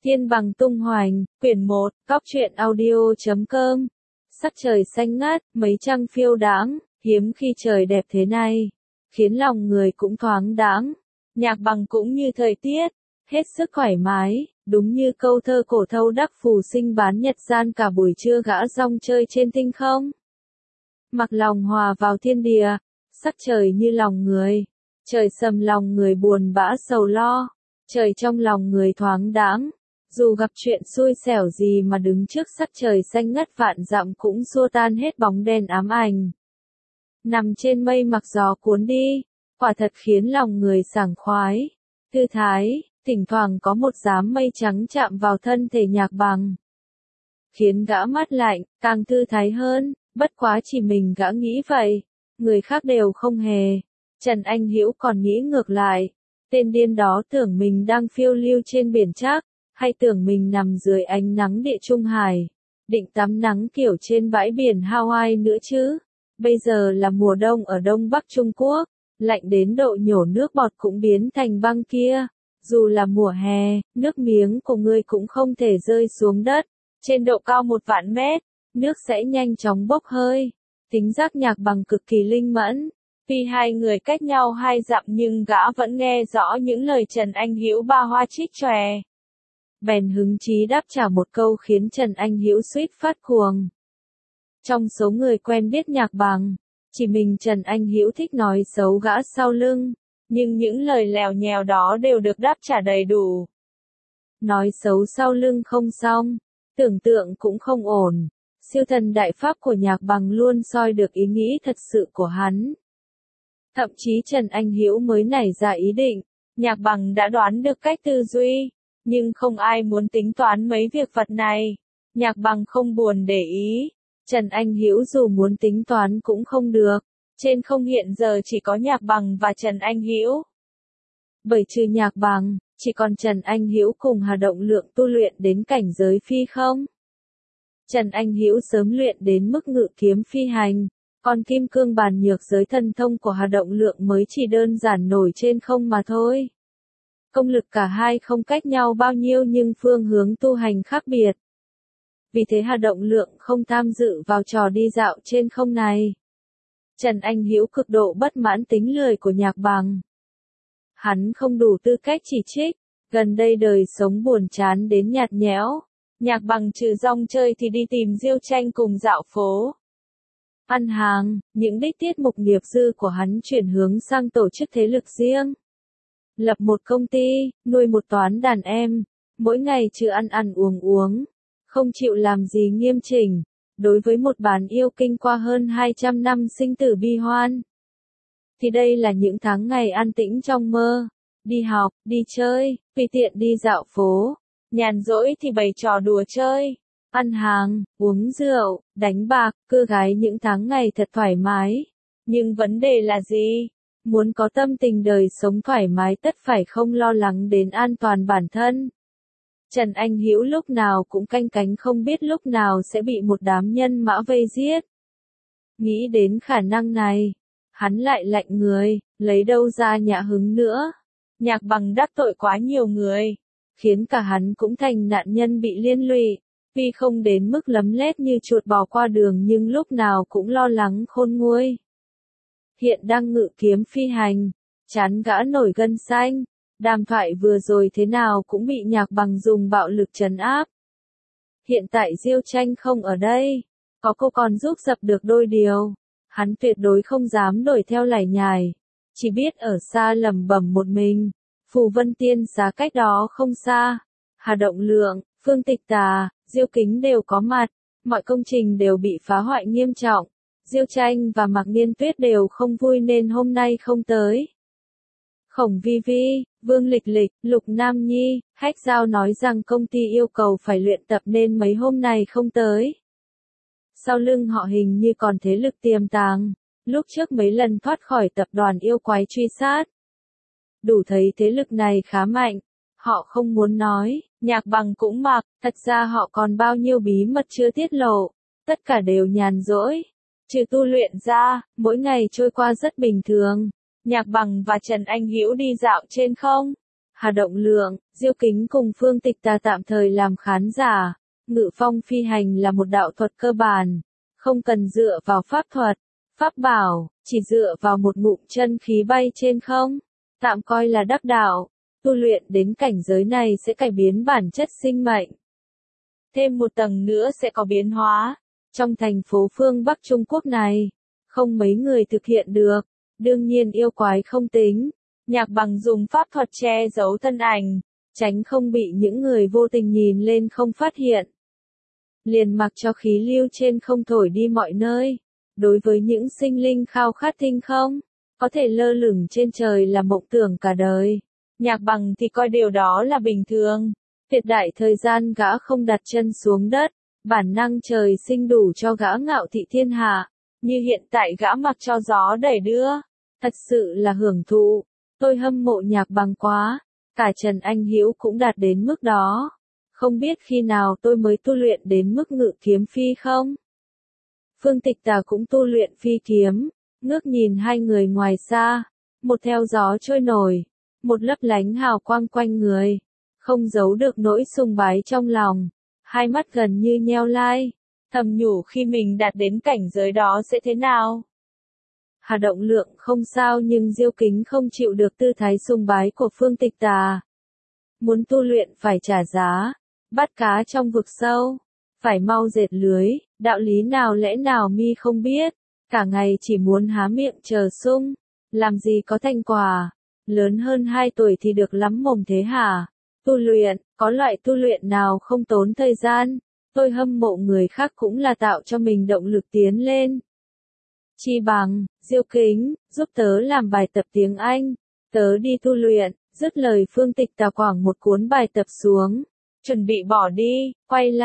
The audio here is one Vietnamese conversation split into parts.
Thiên bằng tung hoành, quyển 1, Cóc truyện audio.com. Sắc trời xanh ngát, mấy trăng phiêu đãng, hiếm khi trời đẹp thế này, khiến lòng người cũng thoáng đãng. Nhạc Bằng cũng như thời tiết, hết sức thoải mái, đúng như câu thơ cổ thâu đắc phù sinh bán nhật gian cả buổi trưa gã rong chơi trên tinh không. Mặc lòng hòa vào thiên địa, sắc trời như lòng người, trời sầm lòng người buồn bã sầu lo, trời trong lòng người thoáng đãng. Dù gặp chuyện xui xẻo gì mà đứng trước sắc trời xanh ngắt vạn dặm cũng xua tan hết bóng đen ám ảnh. Nằm trên mây mặc gió cuốn đi, quả thật khiến lòng người sảng khoái, thư thái, thỉnh thoảng có một dám mây trắng chạm vào thân thể Nhạc Bằng, khiến gã mát lạnh, càng thư thái hơn, bất quá chỉ mình gã nghĩ vậy, người khác đều không hề. Trần Anh Hữu còn nghĩ ngược lại, tên điên đó tưởng mình đang phiêu lưu trên biển Trác, hay tưởng mình nằm dưới ánh nắng địa Trung Hải, định tắm nắng kiểu trên bãi biển Hawaii nữa chứ. Bây giờ là mùa đông ở Đông Bắc Trung Quốc, lạnh đến độ nhổ nước bọt cũng biến thành băng kia. Dù là mùa hè, nước miếng của ngươi cũng không thể rơi xuống đất. Trên độ cao 1.000 mét, nước sẽ nhanh chóng bốc hơi. Tính giác Nhạc Bằng cực kỳ linh mẫn. Tuy hai người cách nhau 2 dặm nhưng gã vẫn nghe rõ những lời Trần Anh Hữu ba hoa trích chòe. Bèn hứng chí đáp trả một câu khiến Trần Anh Hữu suýt phát cuồng. Trong số người quen biết Nhạc Bằng, chỉ mình Trần Anh Hữu thích nói xấu gã sau lưng, nhưng những lời lèo nhèo đó đều được đáp trả đầy đủ. Nói xấu sau lưng không xong, tưởng tượng cũng không ổn, siêu thần đại pháp của Nhạc Bằng luôn soi được ý nghĩ thật sự của hắn. Thậm chí Trần Anh Hữu mới nảy ra ý định, Nhạc Bằng đã đoán được cách tư duy. Nhưng không ai muốn tính toán mấy việc vật này. Nhạc Bằng không buồn để ý. Trần Anh Hữu dù muốn tính toán cũng không được. Trên không hiện giờ chỉ có Nhạc Bằng và Trần Anh Hữu. Bởi trừ Nhạc Bằng, chỉ còn Trần Anh Hữu cùng Hà Động Lượng tu luyện đến cảnh giới phi không. Trần Anh Hữu sớm luyện đến mức ngự kiếm phi hành. Còn kim cương bàn nhược giới thần thông của Hà Động Lượng mới chỉ đơn giản nổi trên không mà thôi. Công lực cả hai không cách nhau bao nhiêu nhưng phương hướng tu hành khác biệt. Vì thế Hà Động Lượng không tham dự vào trò đi dạo trên không này. Trần Anh Hữu cực độ bất mãn tính lười của Nhạc Bằng. Hắn không đủ tư cách chỉ trích, gần đây đời sống buồn chán đến nhạt nhẽo. Nhạc Bằng trừ rong chơi thì đi tìm Diêu Tranh cùng dạo phố. Ăn hàng, những đích tiết mục nghiệp dư của hắn chuyển hướng sang tổ chức thế lực riêng. Lập một công ty, nuôi một toán đàn em, mỗi ngày trừ ăn ăn uống, không chịu làm gì nghiêm chỉnh, đối với một bản yêu kinh qua hơn 200 năm sinh tử bi hoan. Thì đây là những tháng ngày an tĩnh trong mơ, đi học, đi chơi, tùy tiện đi dạo phố, nhàn rỗi thì bày trò đùa chơi, ăn hàng, uống rượu, đánh bạc, cưa gái những tháng ngày thật thoải mái. Nhưng vấn đề là gì? Muốn có tâm tình đời sống thoải mái tất phải không lo lắng đến an toàn bản thân. Trần Anh Hữu lúc nào cũng canh cánh không biết lúc nào sẽ bị một đám nhân mã vây giết. Nghĩ đến khả năng này, hắn lại lạnh người, lấy đâu ra nhã hứng nữa. Nhạc Bằng đắc tội quá nhiều người, khiến cả hắn cũng thành nạn nhân bị liên lụy. Tuy không đến mức lấm lét như chuột bò qua đường nhưng lúc nào cũng lo lắng khôn nguôi. Hiện đang ngự kiếm phi hành, chán gã nổi gân xanh, đàm thoại vừa rồi thế nào cũng bị Nhạc Bằng dùng bạo lực trấn áp. Hiện tại Diêu Tranh không ở đây, có cô còn giúp dập được đôi điều, hắn tuyệt đối không dám đuổi theo lải nhải, chỉ biết ở xa lẩm bẩm một mình. Phù Vân Tiên Xá cách đó không xa, Hà Động Lượng, Phương Tịch Tà, Diêu Kính đều có mặt, mọi công trình đều bị phá hoại nghiêm trọng. Diêu Tranh và Mạc Niên Tuyết đều không vui nên hôm nay không tới. Khổng Vi Vi, Vương Lịch Lịch, Lục Nam Nhi, Hách Giao nói rằng công ty yêu cầu phải luyện tập nên mấy hôm này không tới. Sau lưng họ hình như còn thế lực tiềm tàng, lúc trước mấy lần thoát khỏi tập đoàn yêu quái truy sát. Đủ thấy thế lực này khá mạnh, họ không muốn nói, Nhạc Bằng cũng mặc, thật ra họ còn bao nhiêu bí mật chưa tiết lộ, tất cả đều nhàn rỗi. Trừ tu luyện ra, mỗi ngày trôi qua rất bình thường. Nhạc Bằng và Trần Anh Hữu đi dạo trên không. Hà Động Lượng, Diêu Kính cùng Phương Tịch Tà tạm thời làm khán giả. Ngự phong phi hành là một đạo thuật cơ bản, không cần dựa vào pháp thuật, pháp bảo, chỉ dựa vào một ngụm chân khí bay trên không, tạm coi là đắc đạo. Tu luyện đến cảnh giới này sẽ cải biến bản chất sinh mệnh. Thêm một tầng nữa sẽ có biến hóa. Trong thành phố phương Bắc Trung Quốc này, không mấy người thực hiện được. Đương nhiên yêu quái không tính. Nhạc Bằng dùng pháp thuật che giấu thân ảnh, tránh không bị những người vô tình nhìn lên không phát hiện. Liền mặc cho khí lưu trên không thổi đi mọi nơi. Đối với những sinh linh khao khát tinh không, có thể lơ lửng trên trời là mộng tưởng cả đời. Nhạc Bằng thì coi điều đó là bình thường. Tuyệt đại thời gian gã không đặt chân xuống đất, bản năng trời sinh đủ cho gã ngạo thị thiên hạ. Như hiện tại gã mặc cho gió đẩy đưa, thật sự là hưởng thụ. Tôi hâm mộ Nhạc Bằng quá, cả Trần Anh Hữu cũng đạt đến mức đó. Không biết khi nào tôi mới tu luyện đến mức ngự kiếm phi không? Phương Tịch Tà cũng tu luyện phi kiếm, ngước nhìn hai người ngoài xa, một theo gió trôi nổi, một lấp lánh hào quang quanh người, không giấu được nỗi sùng bái trong lòng, hai mắt gần như nheo lai, thầm nhủ khi mình đạt đến cảnh giới đó sẽ thế nào. Hà Động Lượng không sao nhưng Diêu Kính không chịu được tư thái sùng bái của Phương Tịch Tà. Muốn tu luyện phải trả giá, bắt cá trong vực sâu, phải mau dệt lưới, đạo lý nào lẽ nào mi không biết, cả ngày chỉ muốn há miệng chờ sung, làm gì có thành quả, lớn hơn 2 tuổi thì được lắm mồm thế hả? Tu luyện, có loại tu luyện nào không tốn thời gian, tôi hâm mộ người khác cũng là tạo cho mình động lực tiến lên. Chi bằng, Diêu Kính, giúp tớ làm bài tập tiếng Anh, tớ đi tu luyện, dứt lời Phương Tịch Tà quẳng một cuốn bài tập xuống, chuẩn bị bỏ đi,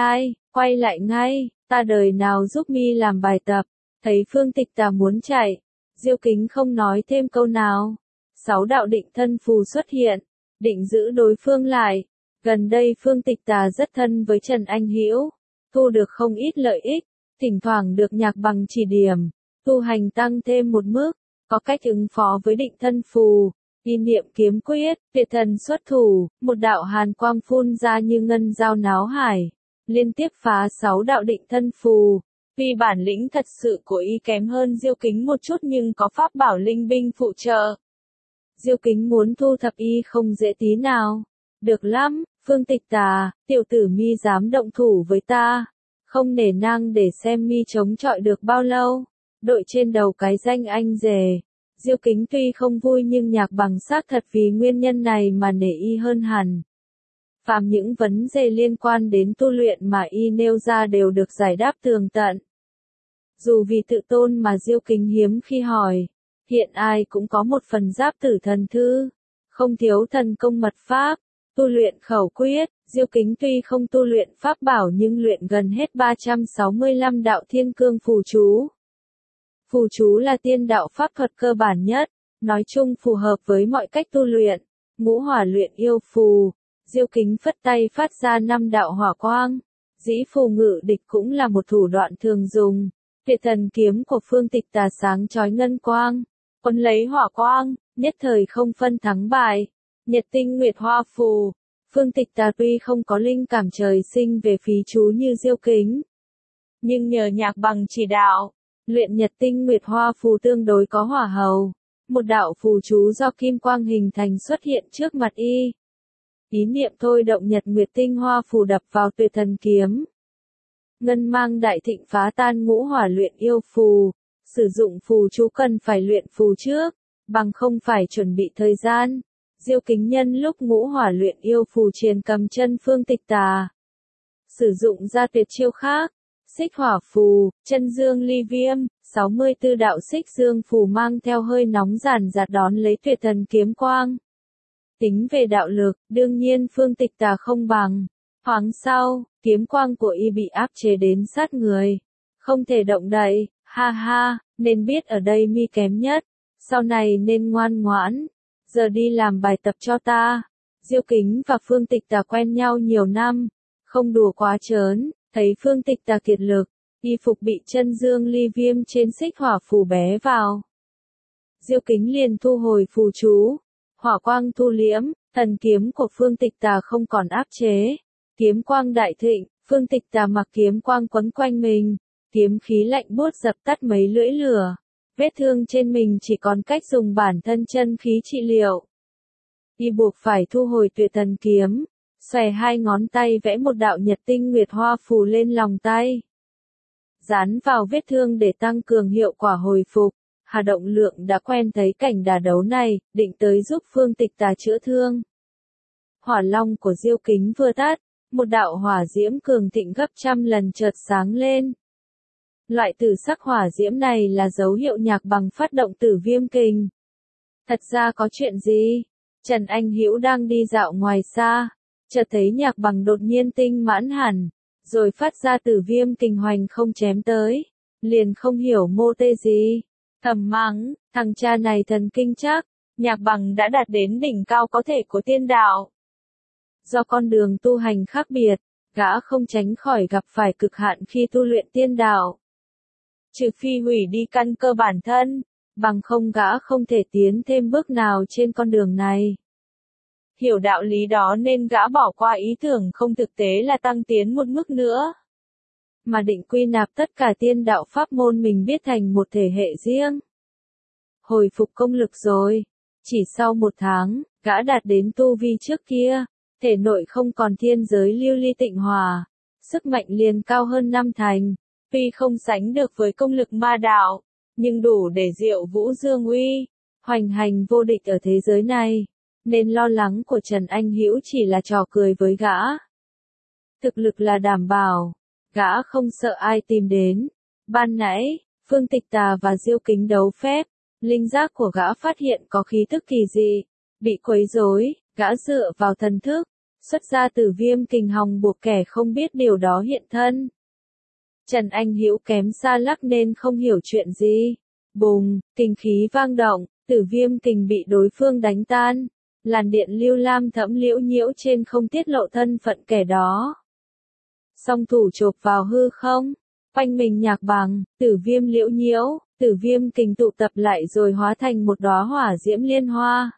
quay lại ngay, ta đời nào giúp mi làm bài tập, thấy Phương Tịch Tà muốn chạy, Diêu Kính không nói thêm câu nào. 6 đạo định thân phù xuất hiện, định giữ đối phương lại. Gần đây Phương Tịch Tà rất thân với Trần Anh Hữu, thu được không ít lợi ích, thỉnh thoảng được Nhạc Bằng chỉ điểm, tu hành tăng thêm một mức, có cách ứng phó với định thân phù, ý niệm kiếm quyết, tuyệt thần xuất thủ, một đạo hàn quang phun ra như ngân dao náo hải, liên tiếp phá 6 đạo định thân phù. Vì bản lĩnh thật sự của y kém hơn Diêu Kính một chút nhưng có pháp bảo linh binh phụ trợ. Diêu Kính muốn thu thập y không dễ tí nào. Được lắm, Phương Tịch Tà, tiểu tử mi dám động thủ với ta. Không nể nang để xem mi chống chọi được bao lâu. Đội trên đầu cái danh anh rể. Diêu Kính tuy không vui nhưng Nhạc Bằng xác thật vì nguyên nhân này mà nể y hơn hẳn. Phàm những vấn đề liên quan đến tu luyện mà y nêu ra đều được giải đáp tường tận. Dù vì tự tôn mà Diêu Kính hiếm khi hỏi. Hiện ai cũng có một phần giáp tử thần thư, không thiếu thần công mật pháp, tu luyện khẩu quyết, Diêu Kính tuy không tu luyện pháp bảo nhưng luyện gần hết 365 đạo thiên cương phù chú. Phù chú là tiên đạo pháp thuật cơ bản nhất, nói chung phù hợp với mọi cách tu luyện. Ngũ hỏa luyện yêu phù, Diêu Kính phất tay phát ra 5 đạo hỏa quang. Dĩ phù ngự địch cũng là một thủ đoạn thường dùng. Tuyệt thần kiếm của Phương Tịch Tà sáng chói ngân quang, quân lấy hỏa quang, nhất thời không phân thắng bại. Nhật tinh nguyệt hoa phù, Phương Tịch Tà tuy không có linh cảm trời sinh về phí chú như Diêu Kính, nhưng nhờ Nhạc Bằng chỉ đạo, luyện nhật tinh nguyệt hoa phù tương đối có hỏa hầu. Một đạo phù chú do kim quang hình thành xuất hiện trước mặt y. Ý niệm thôi động nhật nguyệt tinh hoa phù đập vào tuyệt thần kiếm. Ngân mang đại thịnh phá tan ngũ hỏa luyện yêu phù. Sử dụng phù chú cần phải luyện phù trước, bằng không phải chuẩn bị thời gian. Diêu Kính nhân lúc ngũ hỏa luyện yêu phù truyền cầm chân Phương Tịch Tà. Sử dụng ra tuyệt chiêu khác. Xích hỏa phù, chân dương ly viêm, 64 đạo xích dương phù mang theo hơi nóng ràn rạt đón lấy tuyệt thần kiếm quang. Tính về đạo lực, đương nhiên Phương Tịch Tà không bằng. Thoáng sau, kiếm quang của y bị áp chế đến sát người. Không thể động đậy, ha ha, nên biết ở đây mi kém nhất. Sau này nên ngoan ngoãn. Giờ đi làm bài tập cho ta. Diêu Kính và Phương Tịch Tà quen nhau nhiều năm. Không đùa quá trớn, thấy Phương Tịch Tà kiệt lực. Y phục bị chân dương ly viêm trên xích hỏa phù bé vào. Diêu Kính liền thu hồi phù chú. Hỏa quang thu liễm, thần kiếm của Phương Tịch Tà không còn áp chế. Kiếm quang đại thịnh, Phương Tịch Tà mặc kiếm quang quấn quanh mình. Kiếm khí lạnh buốt dập tắt mấy lưỡi lửa. Vết thương trên mình chỉ còn cách dùng bản thân chân khí trị liệu. Y buộc phải thu hồi Tuyệt Thần kiếm. Xòe hai ngón tay vẽ một đạo nhật tinh nguyệt hoa phù lên lòng tay. Dán vào vết thương để tăng cường hiệu quả hồi phục. Hà Động Lượng đã quen thấy cảnh đả đấu này, định tới giúp Phương Tịch Tà chữa thương. Hỏa long của Diêu Kính vừa tắt, một đạo hỏa diễm cường thịnh gấp trăm lần chợt sáng lên. Loại tử sắc hỏa diễm này là dấu hiệu Nhạc Bằng phát động Tử Viêm Kình. Thật ra có chuyện gì? Trần Anh Hữu đang đi dạo ngoài xa, chợt thấy Nhạc Bằng đột nhiên tinh mãn hẳn, rồi phát ra Tử Viêm Kình hoành không chém tới, liền không hiểu mô tê gì. Thầm mắng, thằng cha này thần kinh chắc, Nhạc Bằng đã đạt đến đỉnh cao có thể của tiên đạo. Do con đường tu hành khác biệt, gã không tránh khỏi gặp phải cực hạn khi tu luyện tiên đạo. Trừ phi hủy đi căn cơ bản thân, bằng không gã không thể tiến thêm bước nào trên con đường này. Hiểu đạo lý đó nên gã bỏ qua ý tưởng không thực tế là tăng tiến một mức nữa, mà định quy nạp tất cả tiên đạo pháp môn mình biết thành một thể hệ riêng. Hồi phục công lực rồi, chỉ sau 1 tháng, gã đạt đến tu vi trước kia, thể nội không còn thiên giới lưu ly tịnh hòa, sức mạnh liền cao hơn 5 thành, tuy không sánh được với công lực ma đạo, nhưng đủ để diệu vũ dương uy, hoành hành vô địch ở thế giới này, nên lo lắng của Trần Anh Hữu chỉ là trò cười với gã. Thực lực là đảm bảo. Gã không sợ ai tìm đến. Ban nãy, Phương Tịch Tà và Diêu Kính đấu phép, linh giác của gã phát hiện có khí tức kỳ dị, bị quấy rối, gã dựa vào thần thức, xuất ra Tử Viêm Kình hòng buộc kẻ không biết điều đó hiện thân. Trần Anh Hữu kém xa lắc nên không hiểu chuyện gì. Bùng, kình khí vang động, Tử Viêm Kình bị đối phương đánh tan, làn điện lưu lam thẫm liễu nhiễu trên không tiết lộ thân phận kẻ đó. Song thủ chộp vào hư không, quanh mình Nhạc Bằng, Tử Viêm liễu nhiễu, Tử Viêm Kình tụ tập lại rồi hóa thành một đóa hỏa diễm liên hoa.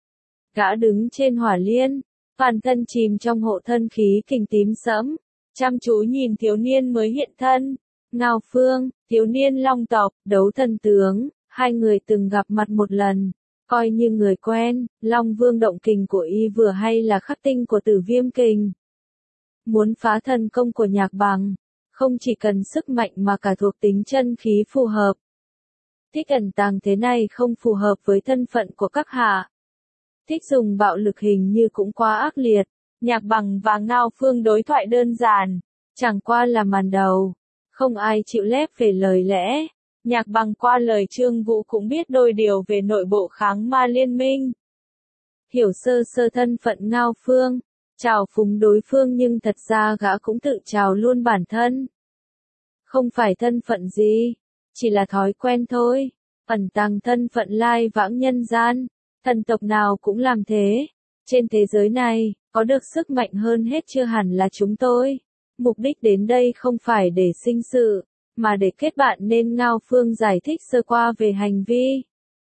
Gã đứng trên hỏa liên, toàn thân chìm trong hộ thân khí kình tím sẫm, chăm chú nhìn thiếu niên mới hiện thân. Ngao Phương, thiếu niên Long tộc, đấu thần tướng, hai người từng gặp mặt một lần, coi như người quen. Long Vương động kình của y vừa hay là khắc tinh của Tử Viêm Kình. Muốn phá thần công của Nhạc Bằng, không chỉ cần sức mạnh mà cả thuộc tính chân khí phù hợp. Thích ẩn tàng thế này không phù hợp với thân phận của các hạ. Thích dùng bạo lực hình như cũng quá ác liệt. Nhạc Bằng và Ngao Phương đối thoại đơn giản, chẳng qua là màn đầu, không ai chịu lép về lời lẽ. Nhạc Bằng qua lời Trương Vũ cũng biết đôi điều về nội bộ kháng ma liên minh. Hiểu sơ sơ thân phận Ngao Phương, chào phúng đối phương nhưng thật ra gã cũng tự chào luôn bản thân. Không phải thân phận gì, chỉ là thói quen thôi, ẩn tàng thân phận lai vãng nhân gian, thần tộc nào cũng làm thế. Trên thế giới này, có được sức mạnh hơn hết chưa hẳn là chúng tôi. Mục đích đến đây không phải để sinh sự, mà để kết bạn nên Ngao Phương giải thích sơ qua về hành vi.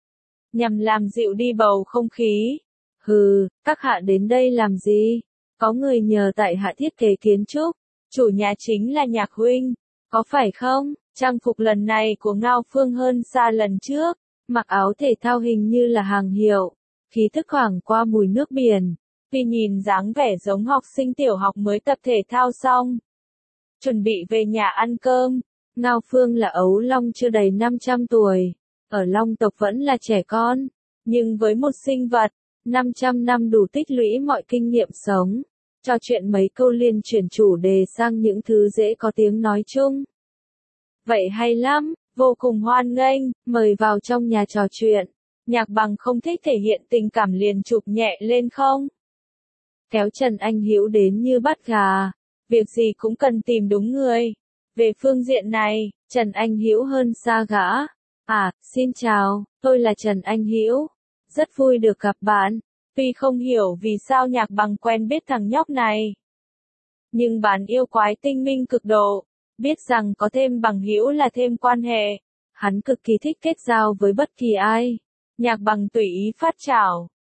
Nhằm làm dịu đi bầu không khí. Hừ, các hạ đến đây làm gì? Có người nhờ tại hạ thiết kế kiến trúc, chủ nhà chính là Nhạc huynh, có phải không? Trang phục lần này của Ngao Phương hơn xa lần trước, mặc áo thể thao hình như là hàng hiệu, khí thức thoảng qua mùi nước biển, tuy nhìn dáng vẻ giống học sinh tiểu học mới tập thể thao xong, chuẩn bị về nhà ăn cơm. Ngao Phương là ấu long chưa đầy 500 tuổi, ở Long tộc vẫn là trẻ con, nhưng với một sinh vật 500 năm đủ tích lũy mọi kinh nghiệm sống. Trò chuyện mấy câu liền chuyển chủ đề sang những thứ dễ có tiếng nói chung. Vậy hay lắm, vô cùng hoan nghênh, mời vào trong nhà trò chuyện. Nhạc Bằng không thích thể hiện tình cảm liền chụp nhẹ lên không. Kéo Trần Anh Hữu đến như bắt gà, việc gì cũng cần tìm đúng người. Về phương diện này, Trần Anh Hữu hơn xa gã. À, xin chào, tôi là Trần Anh Hữu. Rất vui được gặp bạn. Tuy không hiểu vì sao Nhạc Bằng quen biết thằng nhóc này, nhưng bản yêu quái tinh minh cực độ, biết rằng có thêm bằng hữu là thêm quan hệ. Hắn cực kỳ thích kết giao với bất kỳ ai. Nhạc Bằng tùy ý phát chảo,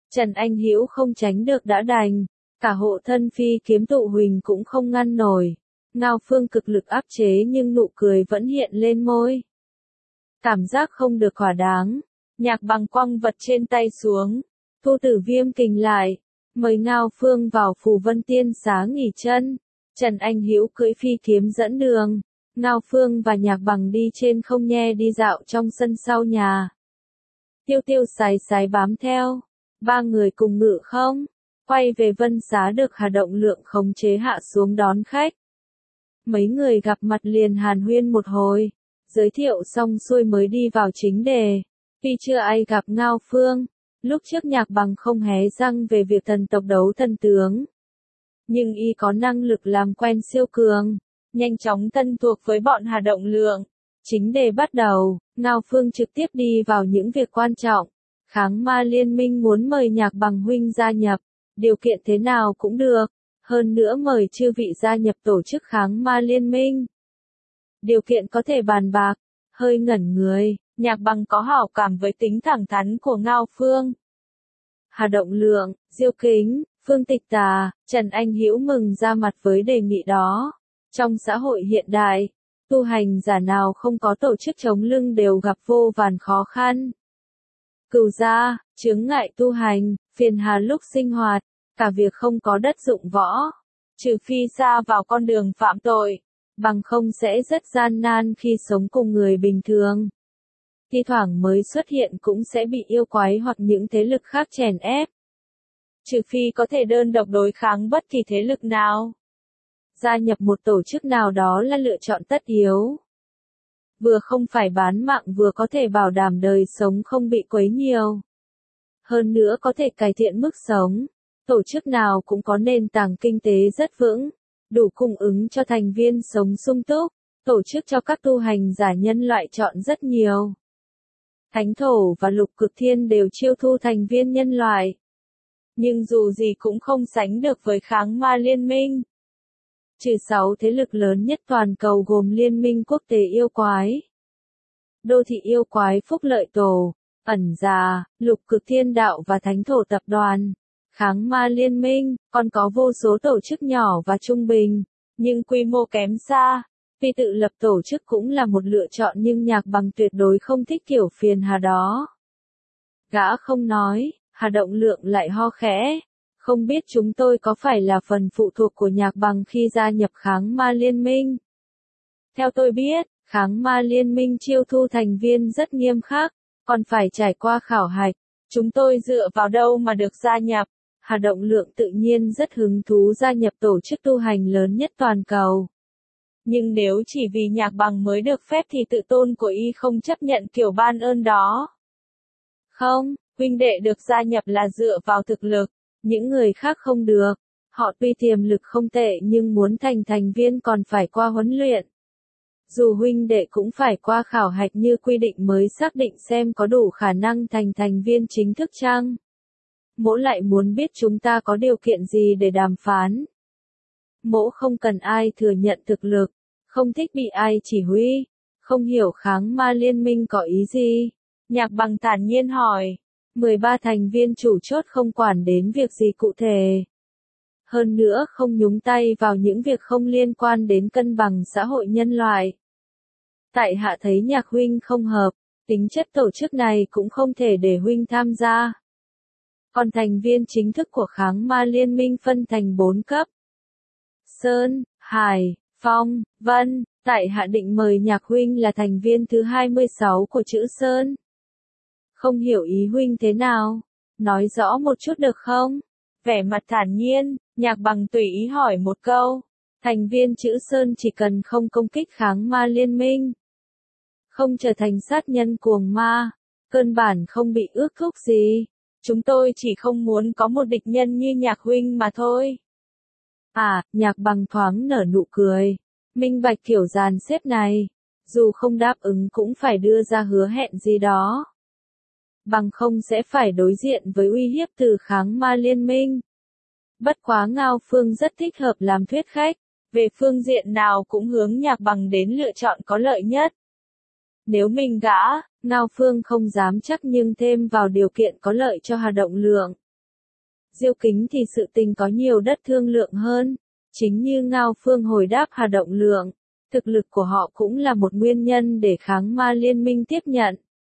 Trần Anh Hữu không tránh được đã đành, cả hộ thân phi kiếm tụ huỳnh cũng không ngăn nổi. Ngao Phương cực lực áp chế nhưng nụ cười vẫn hiện lên môi. Cảm giác không được thỏa đáng, Nhạc Bằng quăng vật trên tay xuống, Thu Tử Viêm kình lại, mời Ngao Phương vào Phù Vân Tiên Xá nghỉ chân. Trần Anh Hữu cưỡi phi kiếm dẫn đường, Ngao Phương và Nhạc Bằng đi trên không nhe đi dạo trong sân sau nhà. Tiêu Tiêu sái sái bám theo, ba người cùng ngự không, quay về Vân Xá được Hà Động Lượng khống chế hạ xuống đón khách. Mấy người gặp mặt liền hàn huyên một hồi, giới thiệu xong xuôi mới đi vào chính đề. Tuy chưa ai gặp Ngao Phương, lúc trước Nhạc Bằng không hé răng về việc thần tộc đấu thần tướng. Nhưng y có năng lực làm quen siêu cường, nhanh chóng thân thuộc với bọn Hà Động Lượng. Chính đề bắt đầu, Ngao Phương trực tiếp đi vào những việc quan trọng. Kháng Ma Liên Minh muốn mời Nhạc Bằng huynh gia nhập, điều kiện thế nào cũng được, hơn nữa mời chư vị gia nhập tổ chức Kháng Ma Liên Minh. Điều kiện có thể bàn bạc, hơi ngẩn người, Nhạc Bằng có hảo cảm với tính thẳng thắn của Ngao Phương. Hà Động Lượng, Diêu Kính, Phương Tịch Tà, Trần Anh Hữu mừng ra mặt với đề nghị đó. Trong xã hội hiện đại, tu hành giả nào không có tổ chức chống lưng đều gặp vô vàn khó khăn. Cửu gia, chướng ngại tu hành, phiền hà lúc sinh hoạt, cả việc không có đất dụng võ. Trừ phi sa vào con đường phạm tội, bằng không sẽ rất gian nan khi sống cùng người bình thường. Thi thoảng mới xuất hiện cũng sẽ bị yêu quái hoặc những thế lực khác chèn ép. Trừ phi có thể đơn độc đối kháng bất kỳ thế lực nào. Gia nhập một tổ chức nào đó là lựa chọn tất yếu. Vừa không phải bán mạng vừa có thể bảo đảm đời sống không bị quấy nhiều. Hơn nữa có thể cải thiện mức sống. Tổ chức nào cũng có nền tảng kinh tế rất vững, đủ cung ứng cho thành viên sống sung túc. Tổ chức cho các tu hành giả nhân loại chọn rất nhiều. Thánh Thổ và Lục Cực Thiên đều chiêu thu thành viên nhân loại. Nhưng dù gì cũng không sánh được với Kháng Ma Liên Minh. Trừ 6 thế lực lớn nhất toàn cầu gồm Liên minh Quốc tế yêu quái, Đô thị yêu quái Phúc Lợi Tổ, Ẩn Già, Lục Cực Thiên Đạo và Thánh Thổ Tập đoàn, Kháng Ma Liên Minh, còn có vô số tổ chức nhỏ và trung bình, nhưng quy mô kém xa. Vì tự lập tổ chức cũng là một lựa chọn nhưng Nhạc Bằng tuyệt đối không thích kiểu phiền hà đó. Gã không nói, Hà Động Lượng lại ho khẽ. Không biết chúng tôi có phải là phần phụ thuộc của Nhạc Bằng khi gia nhập Kháng Ma Liên Minh? Theo tôi biết, Kháng Ma Liên Minh chiêu thu thành viên rất nghiêm khắc, còn phải trải qua khảo hạch. Chúng tôi dựa vào đâu mà được gia nhập? Hà Động Lượng tự nhiên rất hứng thú gia nhập tổ chức tu hành lớn nhất toàn cầu. Nhưng nếu chỉ vì Nhạc Bằng mới được phép thì tự tôn của y không chấp nhận kiểu ban ơn đó. Không, huynh đệ được gia nhập là dựa vào thực lực. Những người khác không được. Họ tuy tiềm lực không tệ nhưng muốn thành viên còn phải qua huấn luyện. Dù huynh đệ cũng phải qua khảo hạch như quy định mới xác định xem có đủ khả năng thành viên chính thức chăng. Mỗ lại muốn biết chúng ta có điều kiện gì để đàm phán. Mỗ không cần ai thừa nhận thực lực, không thích bị ai chỉ huy, không hiểu Kháng Ma Liên Minh có ý gì. Nhạc Bằng thản nhiên hỏi. 13 thành viên chủ chốt không quản đến việc gì cụ thể. Hơn nữa không nhúng tay vào những việc không liên quan đến cân bằng xã hội nhân loại. Tại hạ thấy Nhạc huynh không hợp, tính chất tổ chức này cũng không thể để huynh tham gia. Còn thành viên chính thức của Kháng Ma Liên Minh phân thành 4 cấp. Sơn, Hải, Phong, Vân, tại hạ định mời Nhạc huynh là thành viên thứ 26 của chữ Sơn. Không hiểu ý huynh thế nào? Nói rõ một chút được không? Vẻ mặt thản nhiên, Nhạc Bằng tùy ý hỏi một câu. Thành viên chữ Sơn chỉ cần không công kích Kháng Ma Liên Minh, không trở thành sát nhân cuồng ma, cơ bản không bị ước thúc gì. Chúng tôi chỉ không muốn có một địch nhân như Nhạc huynh mà thôi. À, Nhạc Bằng thoáng nở nụ cười. Minh bạch kiểu dàn xếp này. Dù không đáp ứng cũng phải đưa ra hứa hẹn gì đó. Bằng không sẽ phải đối diện với uy hiếp từ Kháng Ma Liên Minh. Bất quá Ngao Phương rất thích hợp làm thuyết khách. Về phương diện nào cũng hướng Nhạc Bằng đến lựa chọn có lợi nhất. Nếu mình gã, Ngao Phương không dám chắc nhưng thêm vào điều kiện có lợi cho Hà Động Lượng. Diêu Kính thì sự tình có nhiều đất thương lượng hơn. Chính như Ngao Phương hồi đáp Hà Động Lượng, thực lực của họ cũng là một nguyên nhân để kháng ma liên minh tiếp nhận.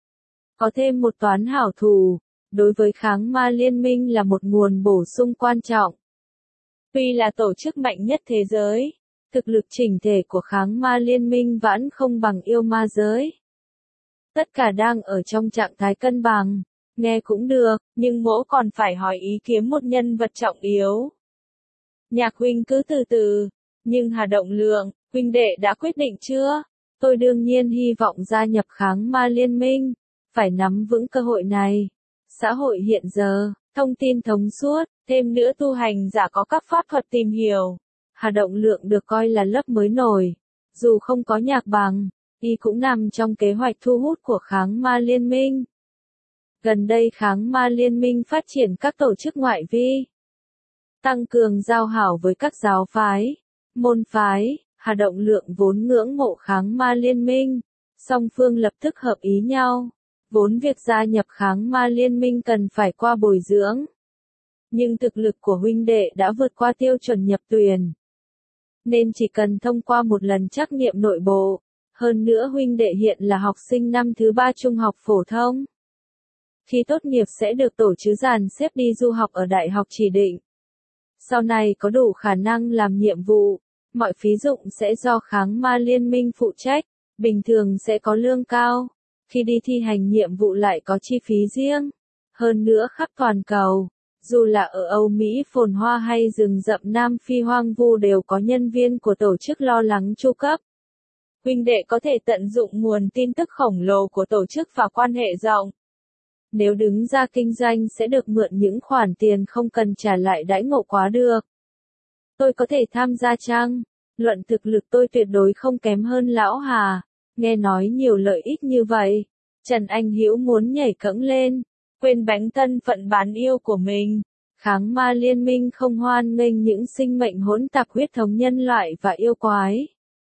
Có thêm một toán hảo thủ, đối với kháng ma liên minh là một nguồn bổ sung quan trọng. Tuy là tổ chức mạnh nhất thế giới, thực lực chỉnh thể của kháng ma liên minh vẫn không bằng yêu ma giới. Tất cả đang ở trong trạng thái cân bằng, nghe cũng được, nhưng mỗ còn phải hỏi ý kiến một nhân vật trọng yếu. Nhạc huynh cứ từ từ, nhưng Hà Động Lượng, huynh đệ đã quyết định chưa? Tôi đương nhiên hy vọng gia nhập kháng ma liên minh, phải nắm vững cơ hội này. Xã hội hiện giờ, thông tin thống suốt, thêm nữa tu hành giả có các pháp thuật tìm hiểu. Hà Động Lượng được coi là lớp mới nổi, dù không có nhạc bằng, y cũng nằm trong kế hoạch thu hút của kháng ma liên minh. Gần đây kháng ma liên minh phát triển các tổ chức ngoại vi, tăng cường giao hảo với các giáo phái, môn phái. Hà Động Lượng vốn ngưỡng mộ kháng ma liên minh, song phương lập tức hợp ý nhau. Vốn việc gia nhập kháng ma liên minh cần phải qua bồi dưỡng. Nhưng thực lực của huynh đệ đã vượt qua tiêu chuẩn nhập tuyển, nên chỉ cần thông qua một lần trắc nghiệm nội bộ. Hơn nữa huynh đệ hiện là học sinh năm thứ 3 trung học phổ thông. Khi tốt nghiệp sẽ được tổ chứ dàn xếp đi du học ở đại học chỉ định. Sau này có đủ khả năng làm nhiệm vụ, mọi phí dụng sẽ do kháng ma liên minh phụ trách, bình thường sẽ có lương cao. Khi đi thi hành nhiệm vụ lại có chi phí riêng. Hơn nữa khắp toàn cầu, dù là ở Âu Mỹ phồn hoa hay rừng rậm Nam Phi hoang vu đều có nhân viên của tổ chức lo lắng chu cấp. Huynh đệ có thể tận dụng nguồn tin tức khổng lồ của tổ chức và quan hệ rộng. Nếu đứng ra kinh doanh sẽ được mượn những khoản tiền không cần trả lại đãi ngộ quá được. Tôi có thể tham gia chăng? Luận thực lực tôi tuyệt đối không kém hơn lão Hà. Nghe nói nhiều lợi ích như vậy, Trần Anh Hữu muốn nhảy cẫng lên, quên bánh thân phận bán yêu của mình. Kháng ma liên minh không hoan nghênh những sinh mệnh hỗn tạp huyết thống nhân loại và yêu quái.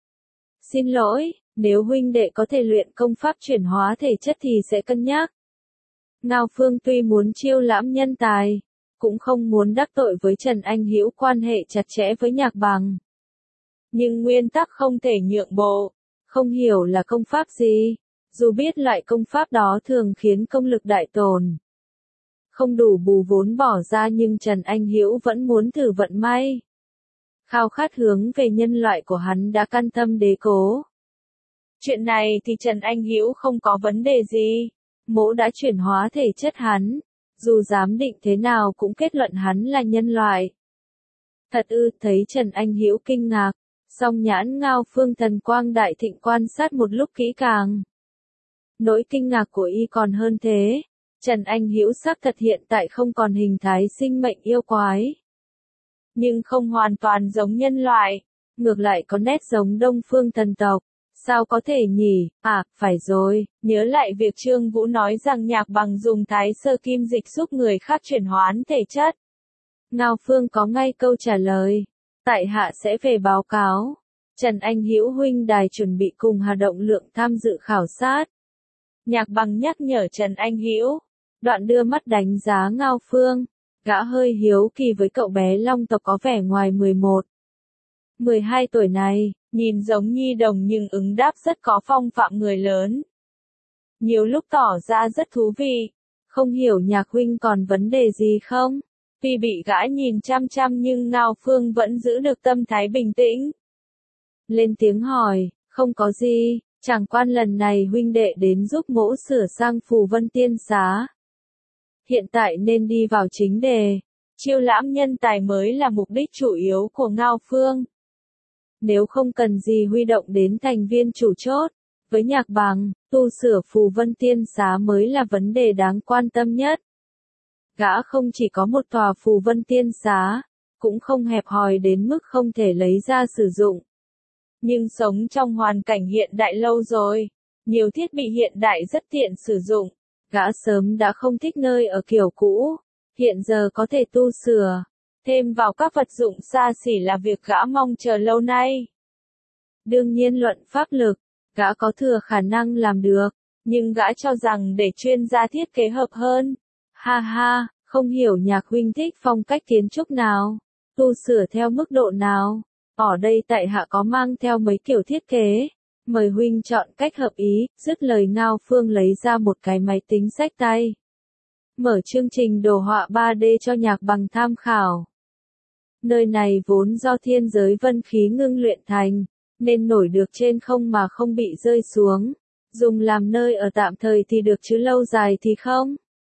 Xin lỗi, nếu huynh đệ có thể luyện công pháp chuyển hóa thể chất thì sẽ cân nhắc. Ngao Phương tuy muốn chiêu lãm nhân tài, cũng không muốn đắc tội với Trần Anh Hữu quan hệ chặt chẽ với Nhạc Bằng. Nhưng nguyên tắc không thể nhượng bộ. Không hiểu là công pháp gì, dù biết loại công pháp đó thường khiến công lực đại tổn. Không đủ bù vốn bỏ ra nhưng Trần Anh Hữu vẫn muốn thử vận may. Khao khát hướng về nhân loại của hắn đã can tâm đế cố. Chuyện này thì Trần Anh Hữu không có vấn đề gì. Mỗ đã chuyển hóa thể chất hắn, dù giám định thế nào cũng kết luận hắn là nhân loại. Thật ư? Thấy Trần Anh Hữu kinh ngạc. Song nhãn Ngao Phương thần quang đại thịnh quan sát một lúc kỹ càng. Nỗi kinh ngạc của y còn hơn thế. Trần Anh Hữu xác thật hiện tại không còn hình thái sinh mệnh yêu quái. Nhưng không hoàn toàn giống nhân loại. Ngược lại có nét giống Đông Phương thần tộc. Sao có thể nhỉ? À, phải rồi, nhớ lại việc Trương Vũ nói rằng Nhạc Bằng dùng thái sơ kim dịch giúp người khác chuyển hoán thể chất. Ngao Phương có ngay câu trả lời. Tại hạ sẽ về báo cáo. Trần Anh Hữu huynh đài chuẩn bị cùng Hà Động Lượng tham dự khảo sát. Nhạc Bằng nhắc nhở Trần Anh Hữu. Đoạn đưa mắt đánh giá Ngao Phương. Gã hơi hiếu kỳ với cậu bé Long tộc có vẻ ngoài 11, 12 tuổi này, nhìn giống nhi đồng nhưng ứng đáp rất có phong phạm người lớn. Nhiều lúc tỏ ra rất thú vị. Không hiểu Nhạc huynh còn vấn đề gì không? Tuy bị gã nhìn chăm chăm nhưng Ngao Phương vẫn giữ được tâm thái bình tĩnh. Lên tiếng hỏi, không có gì, chẳng quan lần này huynh đệ đến giúp mỗ sửa sang phù vân tiên xá. Hiện tại nên đi vào chính đề. Chiêu lãm nhân tài mới là mục đích chủ yếu của Ngao Phương. Nếu không cần gì huy động đến thành viên chủ chốt, với Nhạc Bằng, tu sửa phù vân tiên xá mới là vấn đề đáng quan tâm nhất. Gã không chỉ có một tòa phù vân tiên xá, cũng không hẹp hòi đến mức không thể lấy ra sử dụng. Nhưng sống trong hoàn cảnh hiện đại lâu rồi, nhiều thiết bị hiện đại rất tiện sử dụng. Gã sớm đã không thích nơi ở kiểu cũ, hiện giờ có thể tu sửa, thêm vào các vật dụng xa xỉ là việc gã mong chờ lâu nay. Đương nhiên luận pháp lực, gã có thừa khả năng làm được, nhưng gã cho rằng để chuyên gia thiết kế hợp hơn. Ha ha, Không hiểu nhạc huynh thích phong cách kiến trúc nào, tu sửa theo mức độ nào. Ở đây tại hạ có mang theo mấy kiểu thiết kế. Mời huynh chọn cách hợp ý. Dứt lời Ngao Phương lấy ra một cái máy tính xách tay. Mở chương trình đồ họa 3D cho Nhạc Bằng tham khảo. Nơi này vốn do thiên giới vân khí ngưng luyện thành, nên nổi được trên không mà không bị rơi xuống. Dùng làm nơi ở tạm thời thì được chứ lâu dài thì không.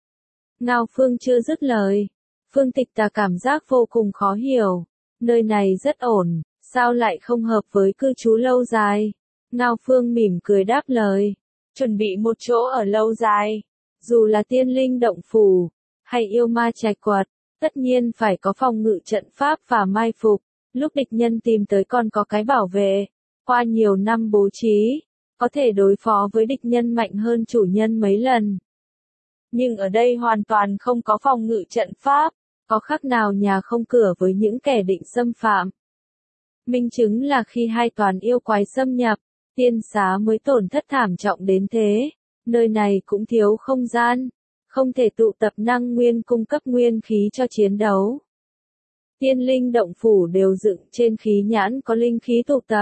Ngao Phương chưa dứt lời. Phương Tịch Tà cảm giác vô cùng khó hiểu. Nơi này rất ổn, sao lại không hợp với cư trú lâu dài? Ngao Phương mỉm cười đáp lời. Chuẩn bị một chỗ ở lâu dài. Dù là tiên linh động phủ, hay yêu ma trạch quật, tất nhiên phải có phòng ngự trận pháp và mai phục. Lúc địch nhân tìm tới còn có cái bảo vệ. Qua nhiều năm bố trí, có thể đối phó với địch nhân mạnh hơn chủ nhân mấy lần. Nhưng ở đây hoàn toàn không có phòng ngự trận pháp, có khác nào nhà không cửa với những kẻ định xâm phạm. Minh chứng là khi hai toàn yêu quái xâm nhập, tiên xá mới tổn thất thảm trọng đến thế. Nơi này cũng thiếu không gian, không thể tụ tập năng nguyên cung cấp nguyên khí cho chiến đấu. Tiên linh động phủ đều dựng trên khí nhãn có linh khí tụ tập,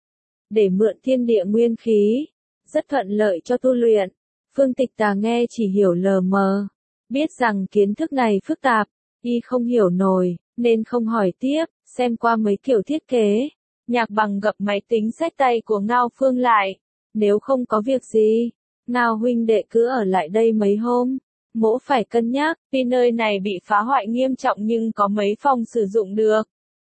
để mượn thiên địa nguyên khí, rất thuận lợi cho tu luyện. Phương Tịch Tà nghe chỉ hiểu lờ mờ, biết rằng kiến thức này phức tạp, y không hiểu nổi, nên không hỏi tiếp, xem qua mấy kiểu thiết kế. Nhạc Bằng gập máy tính xách tay của Ngao Phương lại. Nếu không có việc gì, Ngao huynh đệ cứ ở lại đây mấy hôm. Mỗ phải cân nhắc, vì nơi này bị phá hoại nghiêm trọng nhưng có mấy phòng sử dụng được.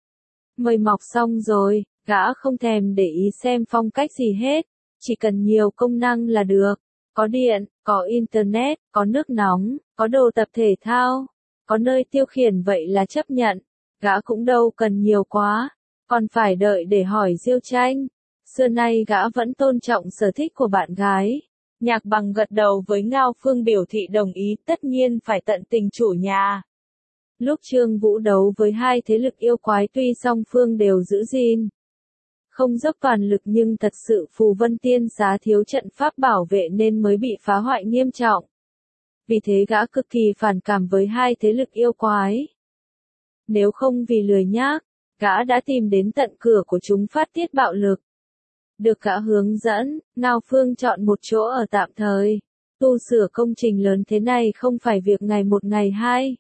Mây mọc xong rồi, gã không thèm để ý xem phong cách gì hết, chỉ cần nhiều công năng là được. Có điện, có internet, có nước nóng, có đồ tập thể thao, có nơi tiêu khiển vậy là chấp nhận. Gã cũng đâu cần nhiều quá, còn phải đợi để hỏi Diêu Tranh. Xưa nay gã vẫn tôn trọng sở thích của bạn gái. Nhạc Bằng gật đầu với Ngao Phương biểu thị đồng ý, tất nhiên phải tận tình chủ nhà. Lúc Trương Vũ đấu với hai thế lực yêu quái tuy song phương đều giữ gìn, không dốc toàn lực nhưng thật sự Phù Vân Tiên Xá thiếu trận pháp bảo vệ nên mới bị phá hoại nghiêm trọng. Vì thế gã cực kỳ phản cảm với hai thế lực yêu quái. Nếu không vì lười nhác, gã đã tìm đến tận cửa của chúng phát tiết bạo lực. Được gã hướng dẫn, Ngao Phương chọn một chỗ ở tạm thời. Tu sửa công trình lớn thế này không phải việc ngày một ngày hai.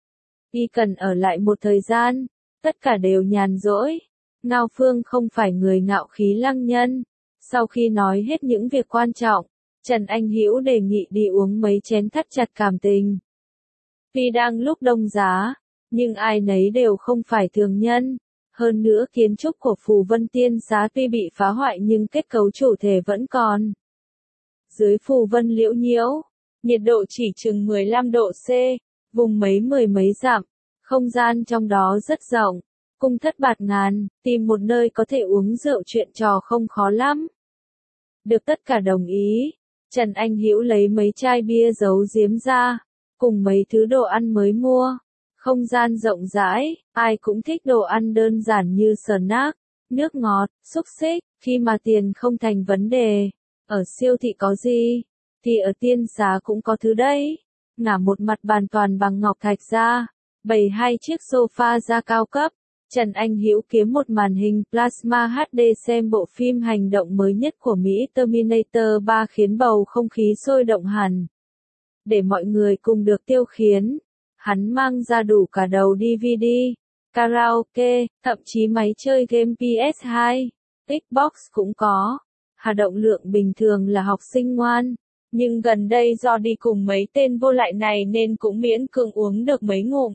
Y cần ở lại một thời gian, tất cả đều nhàn rỗi. Ngao Phương không phải người ngạo khí lăng nhân. Sau khi nói hết những việc quan trọng, Trần Anh Hữu đề nghị đi uống mấy chén thắt chặt cảm tình. Tuy đang lúc đông giá, nhưng ai nấy đều không phải thường nhân. Hơn nữa kiến trúc của Phù Vân Tiên Xá tuy bị phá hoại nhưng kết cấu chủ thể vẫn còn. Dưới Phù Vân Liễu Nhiễu, nhiệt độ chỉ chừng 15 độ C, vùng mười mấy dặm, không gian trong đó rất rộng, cung thất bạt ngàn, tìm một nơi có thể uống rượu chuyện trò không khó lắm. Được tất cả đồng ý, Trần Anh Hữu lấy mấy chai bia giấu giếm ra, cùng mấy thứ đồ ăn mới mua. Không gian rộng rãi, ai cũng thích đồ ăn đơn giản như snack, nước ngọt, xúc xích, khi mà tiền không thành vấn đề. Ở siêu thị có gì, thì ở tiên xá cũng có thứ đấy. Ngả một mặt bàn toàn bằng ngọc thạch ra, bày hai chiếc sofa da cao cấp. Trần Anh Hữu kiếm một màn hình plasma HD xem bộ phim hành động mới nhất của Mỹ Terminator 3 khiến bầu không khí sôi động hẳn. Để mọi người cùng được tiêu khiển. Hắn mang ra đủ cả đầu DVD, karaoke, thậm chí máy chơi game PS2, Xbox cũng có. Hà Động Lượng bình thường là học sinh ngoan, nhưng gần đây do đi cùng mấy tên vô lại này nên cũng miễn cưỡng uống được mấy ngụm.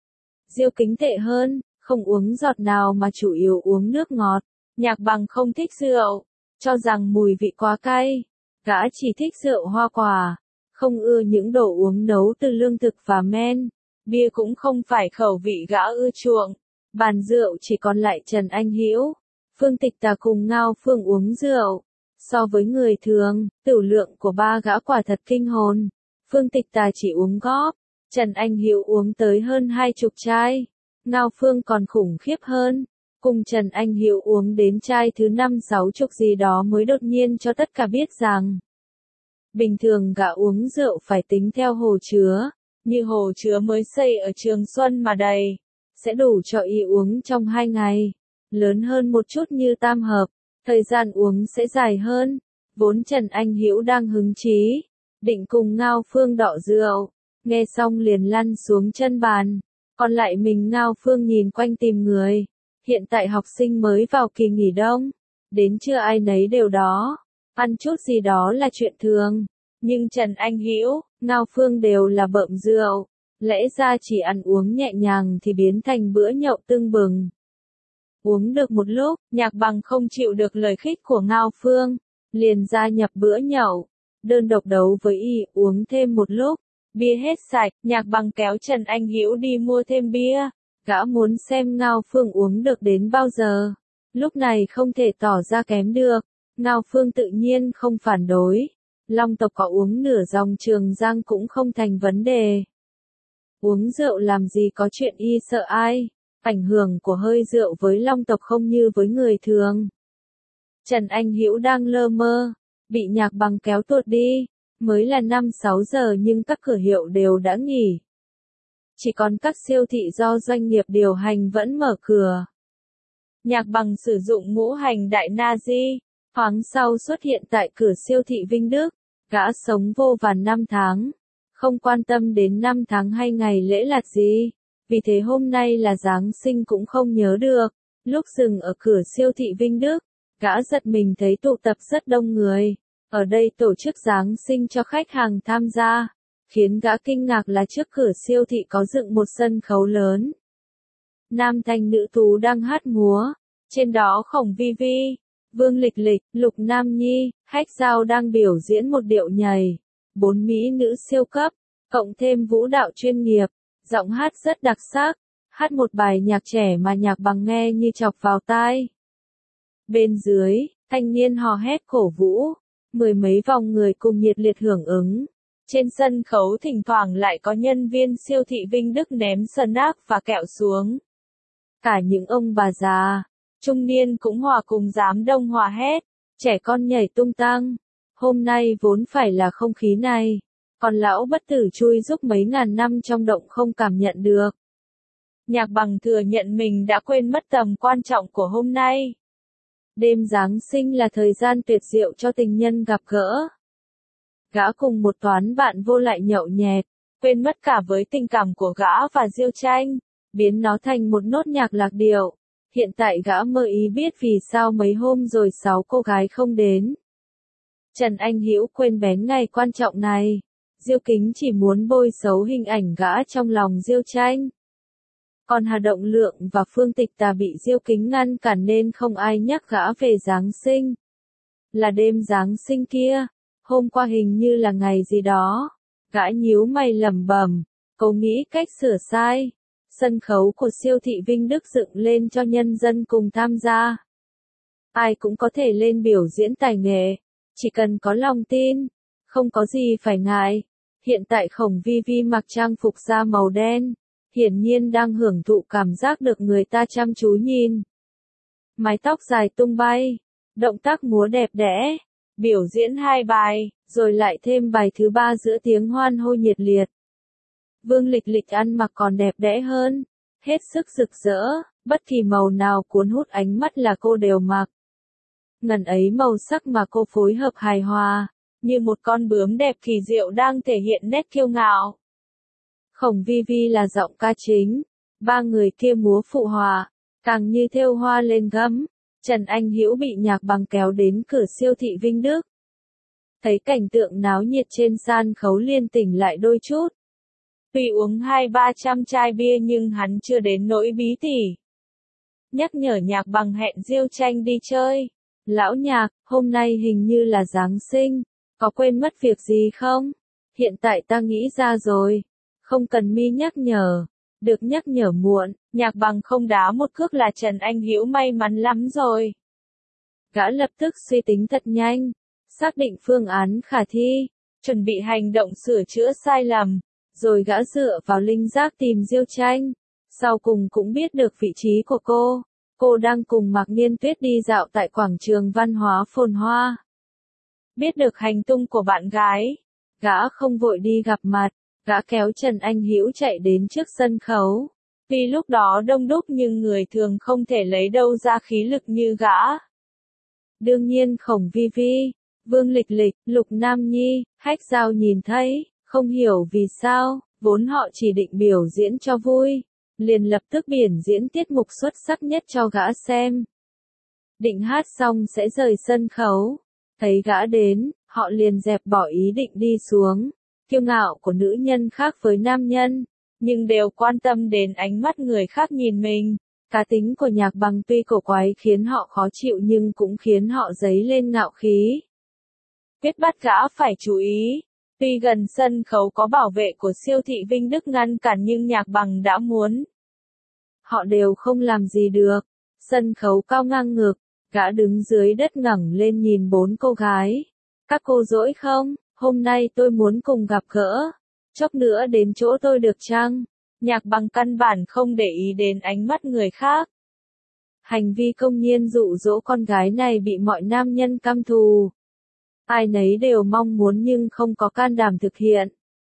Diêu Kính tệ hơn, không uống giọt nào mà chủ yếu uống nước ngọt. Nhạc Bằng không thích rượu, cho rằng mùi vị quá cay. Gã chỉ thích rượu hoa quả. Không ưa những đồ uống nấu từ lương thực và men, bia cũng không phải khẩu vị gã ưa chuộng. Bàn rượu chỉ còn lại Trần Anh Hữu, Phương Tịch Tà cùng Ngao Phương uống rượu. So với người thường, tửu lượng của ba gã quả thật kinh hồn. Phương Tịch Tà chỉ uống góp, Trần Anh Hữu uống tới hơn 20 chai. Ngao Phương còn khủng khiếp hơn, cùng Trần Anh Hữu uống đến chai thứ 5-60 gì đó mới đột nhiên cho tất cả biết rằng bình thường gã uống rượu phải tính theo hồ chứa, như hồ chứa mới xây ở Trường Xuân mà đầy, sẽ đủ cho y uống trong 2 ngày, lớn hơn một chút như tam hợp, thời gian uống sẽ dài hơn. Vốn Trần Anh Hữu đang hứng chí, định cùng Ngao Phương đọ rượu, nghe xong liền lăn xuống chân bàn, còn lại mình Ngao Phương nhìn quanh tìm người. Hiện tại học sinh mới vào kỳ nghỉ đông, đến trưa ai nấy đều đó, ăn chút gì đó là chuyện thường, nhưng Trần Anh Hữu, Ngao Phương đều là bợm rượu, lẽ ra chỉ ăn uống nhẹ nhàng thì biến thành bữa nhậu tưng bừng. Uống được một lúc, Nhạc Bằng không chịu được lời khích của Ngao Phương, liền gia nhập bữa nhậu, đơn độc đấu với y, uống thêm một lúc, bia hết sạch, Nhạc Bằng kéo Trần Anh Hữu đi mua thêm bia, gã muốn xem Ngao Phương uống được đến bao giờ, lúc này không thể tỏ ra kém được, Ngao Phương tự nhiên không phản đối, Long tộc có uống nửa dòng Trường Giang cũng không thành vấn đề. Uống rượu làm gì có chuyện y sợ ai, ảnh hưởng của hơi rượu với Long tộc không như với người thường. Trần Anh Hữu đang lơ mơ, bị Nhạc Bằng kéo tuột đi, mới là 5-6 giờ nhưng các cửa hiệu đều đã nghỉ. Chỉ còn các siêu thị do doanh nghiệp điều hành vẫn mở cửa. Nhạc Bằng sử dụng ngũ hành đại Nazi, thoáng sau xuất hiện tại cửa siêu thị Vinh Đức, gã sống vô vàn năm tháng, không quan tâm đến năm tháng hay ngày lễ lạt gì, vì thế hôm nay là Giáng sinh cũng không nhớ được. Lúc dừng ở cửa siêu thị Vinh Đức, gã giật mình thấy tụ tập rất đông người, ở đây tổ chức Giáng sinh cho khách hàng tham gia, khiến gã kinh ngạc là trước cửa siêu thị có dựng một sân khấu lớn. Nam thanh nữ tú đang hát múa, trên đó Khổng Vi Vi, Vương Lịch Lịch, Lục Nam Nhi, Hách Giao đang biểu diễn một điệu nhảy, 4 mỹ nữ siêu cấp, cộng thêm vũ đạo chuyên nghiệp, giọng hát rất đặc sắc, hát một bài nhạc trẻ mà Nhạc Bằng nghe như chọc vào tai. Bên dưới, thanh niên hò hét cổ vũ, 10 mấy vòng người cùng nhiệt liệt hưởng ứng. Trên sân khấu thỉnh thoảng lại có nhân viên siêu thị Vinh Đức ném snack và kẹo xuống. Cả những ông bà già, trung niên cũng hòa cùng đám đông hò hét, trẻ con nhảy tung tăng. Hôm nay vốn phải là không khí này, còn lão bất tử chui giúp mấy ngàn năm trong động không cảm nhận được. Nhạc Bằng thừa nhận mình đã quên mất tầm quan trọng của hôm nay. Đêm Giáng sinh là thời gian tuyệt diệu cho tình nhân gặp gỡ. Gã cùng một toán bạn vô lại nhậu nhẹt, quên mất cả với tình cảm của gã và Diêu Tranh, biến nó thành một nốt nhạc lạc điệu. Hiện tại gã mơ ý biết vì sao mấy hôm rồi 6 cô gái không đến. Trần Anh Hữu quên bén ngày quan trọng này. Diêu Kính chỉ muốn bôi xấu hình ảnh gã trong lòng Diêu Tranh. Còn Hà Động Lượng và Phương Tịch Tà bị Diêu Kính ngăn cản nên không ai nhắc gã về Giáng sinh. Là đêm Giáng sinh kia, hôm qua hình như là ngày gì đó. Gã nhíu mày lẩm bẩm, cố nghĩ cách sửa sai. Sân khấu của siêu thị Vinh Đức dựng lên cho nhân dân cùng tham gia. Ai cũng có thể lên biểu diễn tài nghệ, chỉ cần có lòng tin, không có gì phải ngại. Hiện tại Khổng Vi Vi mặc trang phục da màu đen, hiển nhiên đang hưởng thụ cảm giác được người ta chăm chú nhìn. Mái tóc dài tung bay, động tác múa đẹp đẽ, biểu diễn 2 bài, rồi lại thêm bài thứ 3 giữa tiếng hoan hô nhiệt liệt. Vương Lịch Lịch ăn mặc còn đẹp đẽ hơn, hết sức rực rỡ, bất kỳ màu nào cuốn hút ánh mắt là cô đều mặc. Ngần ấy màu sắc mà cô phối hợp hài hòa, như một con bướm đẹp kỳ diệu đang thể hiện nét kiêu ngạo. Khổng Vi Vi là giọng ca chính, 3 người kia múa phụ họa, càng như thêu hoa lên gấm. Trần Anh Hữu bị Nhạc Bằng kéo đến cửa siêu thị Vinh Đức. Thấy cảnh tượng náo nhiệt trên sân khấu liền tỉnh lại đôi chút. Tuy uống 200-300 chai bia nhưng hắn chưa đến nỗi bí tỉ. Nhắc nhở Nhạc Bằng hẹn Diêu Tranh đi chơi. Lão Nhạc, hôm nay hình như là Giáng sinh, có quên mất việc gì không? Hiện tại ta nghĩ ra rồi. Không cần mi nhắc nhở. Được nhắc nhở muộn, Nhạc Bằng không đá một cước là Trần Anh Hữu may mắn lắm rồi. Gã lập tức suy tính thật nhanh, xác định phương án khả thi, chuẩn bị hành động sửa chữa sai lầm, rồi gã dựa vào linh giác tìm Diêu Tranh. Sau cùng cũng biết được vị trí của cô. Cô đang cùng Mạc Niên Tuyết đi dạo tại quảng trường văn hóa phồn hoa. Biết được hành tung của bạn gái, gã không vội đi gặp mặt, Gã kéo Trần Anh Hữu chạy đến trước sân khấu. Tuy lúc đó đông đúc nhưng người thường không thể lấy đâu ra khí lực như gã. Đương nhiên Khổng Vi Vi, Vương Lịch Lịch, Lục Nam Nhi, Hách Giao nhìn thấy, không hiểu vì sao, vốn họ chỉ định biểu diễn cho vui, liền lập tức biển diễn tiết mục xuất sắc nhất cho gã xem. Định hát xong sẽ rời sân khấu, thấy gã đến, họ liền dẹp bỏ ý định đi xuống. Kiêu ngạo của nữ nhân khác với nam nhân, nhưng đều quan tâm đến ánh mắt người khác nhìn mình. Cá tính của Nhạc Bằng tuy cổ quái khiến họ khó chịu nhưng cũng khiến họ dấy lên ngạo khí. Quyết bắt gã phải chú ý. Tuy gần sân khấu có bảo vệ của siêu thị Vinh Đức ngăn cản nhưng Nhạc Bằng đã muốn. Họ đều không làm gì được. Sân khấu cao ngang ngực, gã đứng dưới đất ngẩng lên nhìn 4 cô gái. Các cô rỗi không? Hôm nay tôi muốn cùng gặp gỡ. Chốc nữa đến chỗ tôi được chăng? Nhạc Bằng căn bản không để ý đến ánh mắt người khác. Hành vi công nhiên dụ dỗ con gái này bị mọi nam nhân căm thù. Ai nấy đều mong muốn nhưng không có can đảm thực hiện.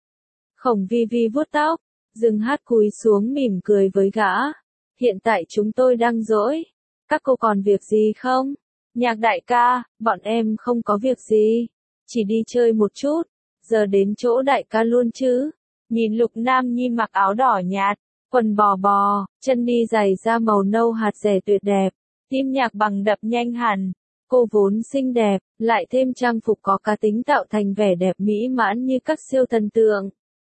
Khổng Vi Vi vuốt tóc, dừng hát cúi xuống mỉm cười với gã. Hiện tại chúng tôi đang rỗi. Các cô còn việc gì không? Nhạc đại ca, bọn em không có việc gì. Chỉ đi chơi một chút. Giờ đến chỗ đại ca luôn chứ. Nhìn Lục Nam Nhi mặc áo đỏ nhạt, quần bò bò, chân đi giày da màu nâu hạt rẻ tuyệt đẹp. Tim Nhạc Bằng đập nhanh hẳn. Cô vốn xinh đẹp, lại thêm trang phục có cá tính tạo thành vẻ đẹp mỹ mãn như các siêu thần tượng.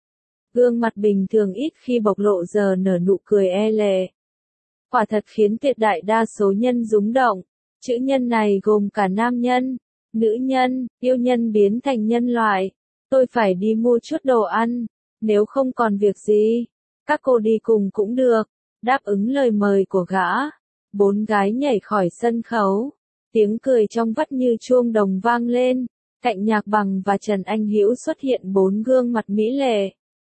Gương mặt bình thường ít khi bộc lộ giờ nở nụ cười e lệ. Quả thật khiến tuyệt đại đa số nhân rúng động. Chữ nhân này gồm cả nam nhân, nữ nhân, yêu nhân biến thành nhân loại. Tôi phải đi mua chút đồ ăn, nếu không còn việc gì, các cô đi cùng cũng được. Đáp ứng lời mời của gã, 4 gái nhảy khỏi sân khấu. Tiếng cười trong vắt như chuông đồng vang lên, cạnh Nhạc Bằng và Trần Anh Hữu xuất hiện 4 gương mặt mỹ lệ.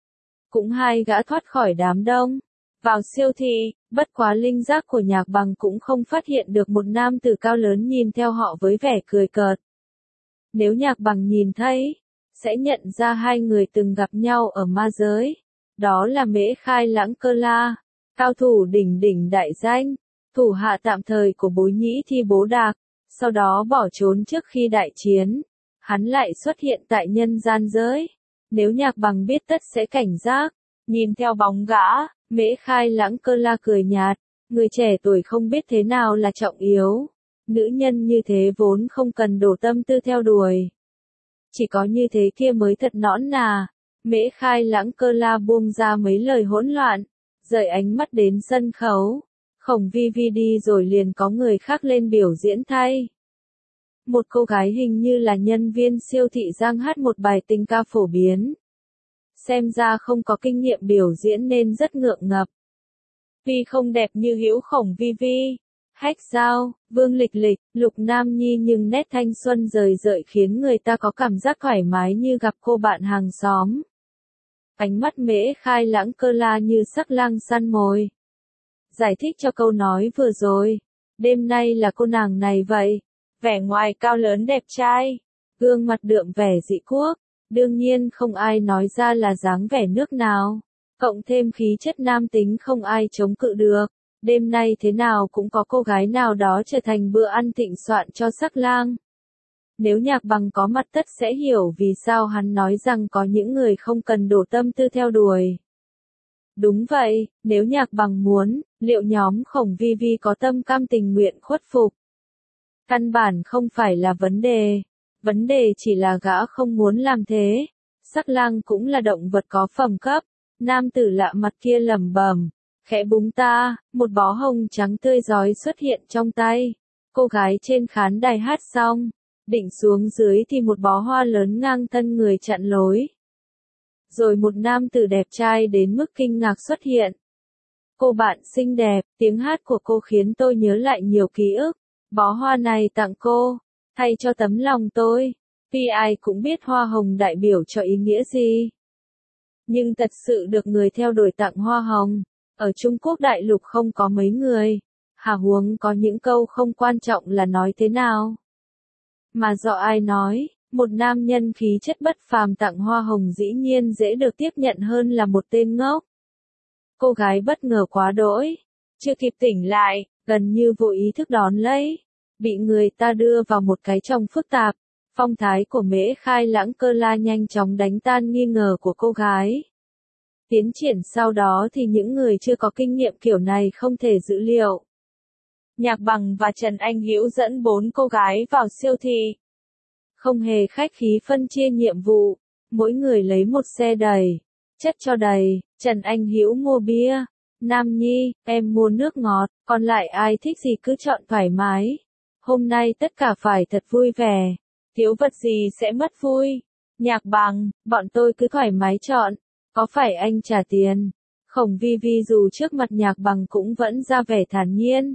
Cũng 2 gã thoát khỏi đám đông. Vào siêu thị, bất quá linh giác của Nhạc Bằng cũng không phát hiện được một nam tử cao lớn nhìn theo họ với vẻ cười cợt. Nếu Nhạc Bằng nhìn thấy, sẽ nhận ra 2 người từng gặp nhau ở ma giới. Đó là Mễ Khai Lãng Cơ La, cao thủ đỉnh đỉnh đại danh, thủ hạ tạm thời của Bối Nhĩ Thi Bố Đạc, sau đó bỏ trốn trước khi đại chiến. Hắn lại xuất hiện tại nhân gian giới. Nếu Nhạc Bằng biết tất sẽ cảnh giác. Nhìn theo bóng gã, Mễ Khai Lãng Cơ La cười nhạt. Người trẻ tuổi không biết thế nào là trọng yếu. Nữ nhân như thế vốn không cần đổ tâm tư theo đuổi. Chỉ có như thế kia mới thật nõn nà. Mễ Khai Lãng Cơ La buông ra mấy lời hỗn loạn, rời ánh mắt đến sân khấu. Khổng Vi Vi đi rồi liền có người khác lên biểu diễn thay. Một cô gái hình như là nhân viên siêu thị Giang hát một bài tình ca phổ biến. Xem ra không có kinh nghiệm biểu diễn nên rất ngượng ngập. Tuy không đẹp như Hữu Khổng Vi Vi, Hách Giao, Vương Lịch Lịch, Lục Nam Nhi nhưng nét thanh xuân rời rợi khiến người ta có cảm giác thoải mái như gặp cô bạn hàng xóm. Ánh mắt Mễ Khai Lãng Cơ La như sắc lang săn mồi. Giải thích cho câu nói vừa rồi. Đêm nay là cô nàng này vậy. Vẻ ngoài cao lớn đẹp trai. Gương mặt đượm vẻ dị quốc. Đương nhiên không ai nói ra là dáng vẻ nước nào. Cộng thêm khí chất nam tính không ai chống cự được. Đêm nay thế nào cũng có cô gái nào đó trở thành bữa ăn thịnh soạn cho sắc lang. Nếu Nhạc Bằng có mặt tất sẽ hiểu vì sao hắn nói rằng có những người không cần đổ tâm tư theo đuổi. Đúng vậy, nếu Nhạc Bằng muốn, liệu nhóm Khổng Vi Vi có tâm cam tình nguyện khuất phục? Căn bản không phải là vấn đề chỉ là gã không muốn làm thế. Sắc lang cũng là động vật có phẩm cấp. Nam tử lạ mặt kia lẩm bẩm, khẽ búng ta, một bó hồng trắng tươi rói xuất hiện trong tay. Cô gái trên khán đài hát xong, định xuống dưới thì một bó hoa lớn ngang thân người chặn lối. Rồi một nam tử đẹp trai đến mức kinh ngạc xuất hiện. Cô bạn xinh đẹp, tiếng hát của cô khiến tôi nhớ lại nhiều ký ức. Bó hoa này tặng cô, thay cho tấm lòng tôi. Tuy ai cũng biết hoa hồng đại biểu cho ý nghĩa gì. Nhưng thật sự được người theo đuổi tặng hoa hồng, ở Trung Quốc đại lục không có mấy người. Hà huống có những câu không quan trọng là nói thế nào. Mà do ai nói, Một nam nhân khí chất bất phàm tặng hoa hồng dĩ nhiên dễ được tiếp nhận hơn là một tên ngốc. Cô gái bất ngờ quá đỗi, chưa kịp tỉnh lại, gần như vô ý thức đón lấy, bị người ta đưa vào một cái chồng phức tạp. Phong thái của Mễ Khai Lãng Cơ La nhanh chóng đánh tan nghi ngờ của cô gái. Tiến triển sau đó thì những người chưa có kinh nghiệm kiểu này không thể dự liệu. Nhạc Bằng và Trần Anh Hữu dẫn 4 cô gái vào siêu thị. Không hề khách khí phân chia nhiệm vụ, mỗi người lấy một xe đầy, chất cho đầy, Trần Anh Hữu mua bia, Nam Nhi, em mua nước ngọt, còn lại ai thích gì cứ chọn thoải mái. Hôm nay tất cả phải thật vui vẻ, thiếu vật gì sẽ mất vui. Nhạc Bằng, bọn tôi cứ thoải mái chọn, có phải anh trả tiền? Khổng Vi Vi dù trước mặt Nhạc Bằng cũng vẫn ra vẻ thản nhiên.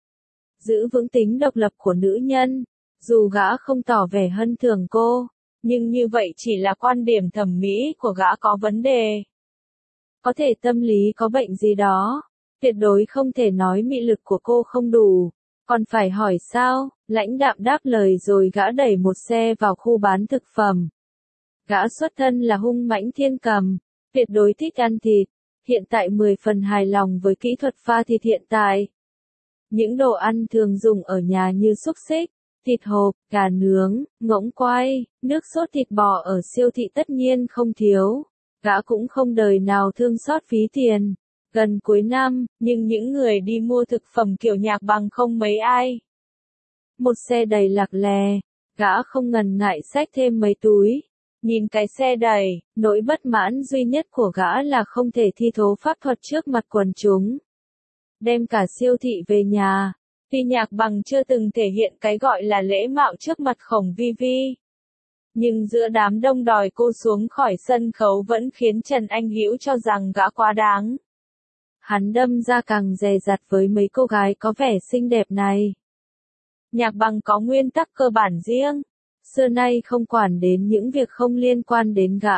Giữ vững tính độc lập của nữ nhân, dù gã không tỏ vẻ hân thường cô, nhưng như vậy chỉ là quan điểm thẩm mỹ của gã có vấn đề. Có thể tâm lý có bệnh gì đó, tuyệt đối không thể nói mị lực của cô không đủ, còn phải hỏi sao, lãnh đạm đáp lời rồi gã đẩy một xe vào khu bán thực phẩm. Gã xuất thân là hung mãnh thiên cầm, tuyệt đối thích ăn thịt, hiện tại 10 phần hài lòng với kỹ thuật pha thịt hiện tại. Những đồ ăn thường dùng ở nhà như xúc xích, thịt hộp, gà nướng, ngỗng quay, nước sốt thịt bò ở siêu thị tất nhiên không thiếu. Gã cũng không đời nào thương xót phí tiền. Gần cuối năm, nhưng những người đi mua thực phẩm kiểu Nhạc Bằng không mấy ai. Một xe đầy lạc lè, gã không ngần ngại xách thêm mấy túi. Nhìn cái xe đầy, nỗi bất mãn duy nhất của gã là không thể thi thố pháp thuật trước mặt quần chúng. Đem cả siêu thị về nhà. Tuy Nhạc Bằng chưa từng thể hiện cái gọi là lễ mạo trước mặt Khổng Vi Vi, nhưng giữa đám đông đòi cô xuống khỏi sân khấu vẫn khiến Trần Anh Hữu cho rằng gã quá đáng. Hắn đâm ra càng dè dặt với mấy cô gái có vẻ xinh đẹp này. Nhạc Bằng có nguyên tắc cơ bản riêng, xưa nay không quản đến những việc không liên quan đến gã.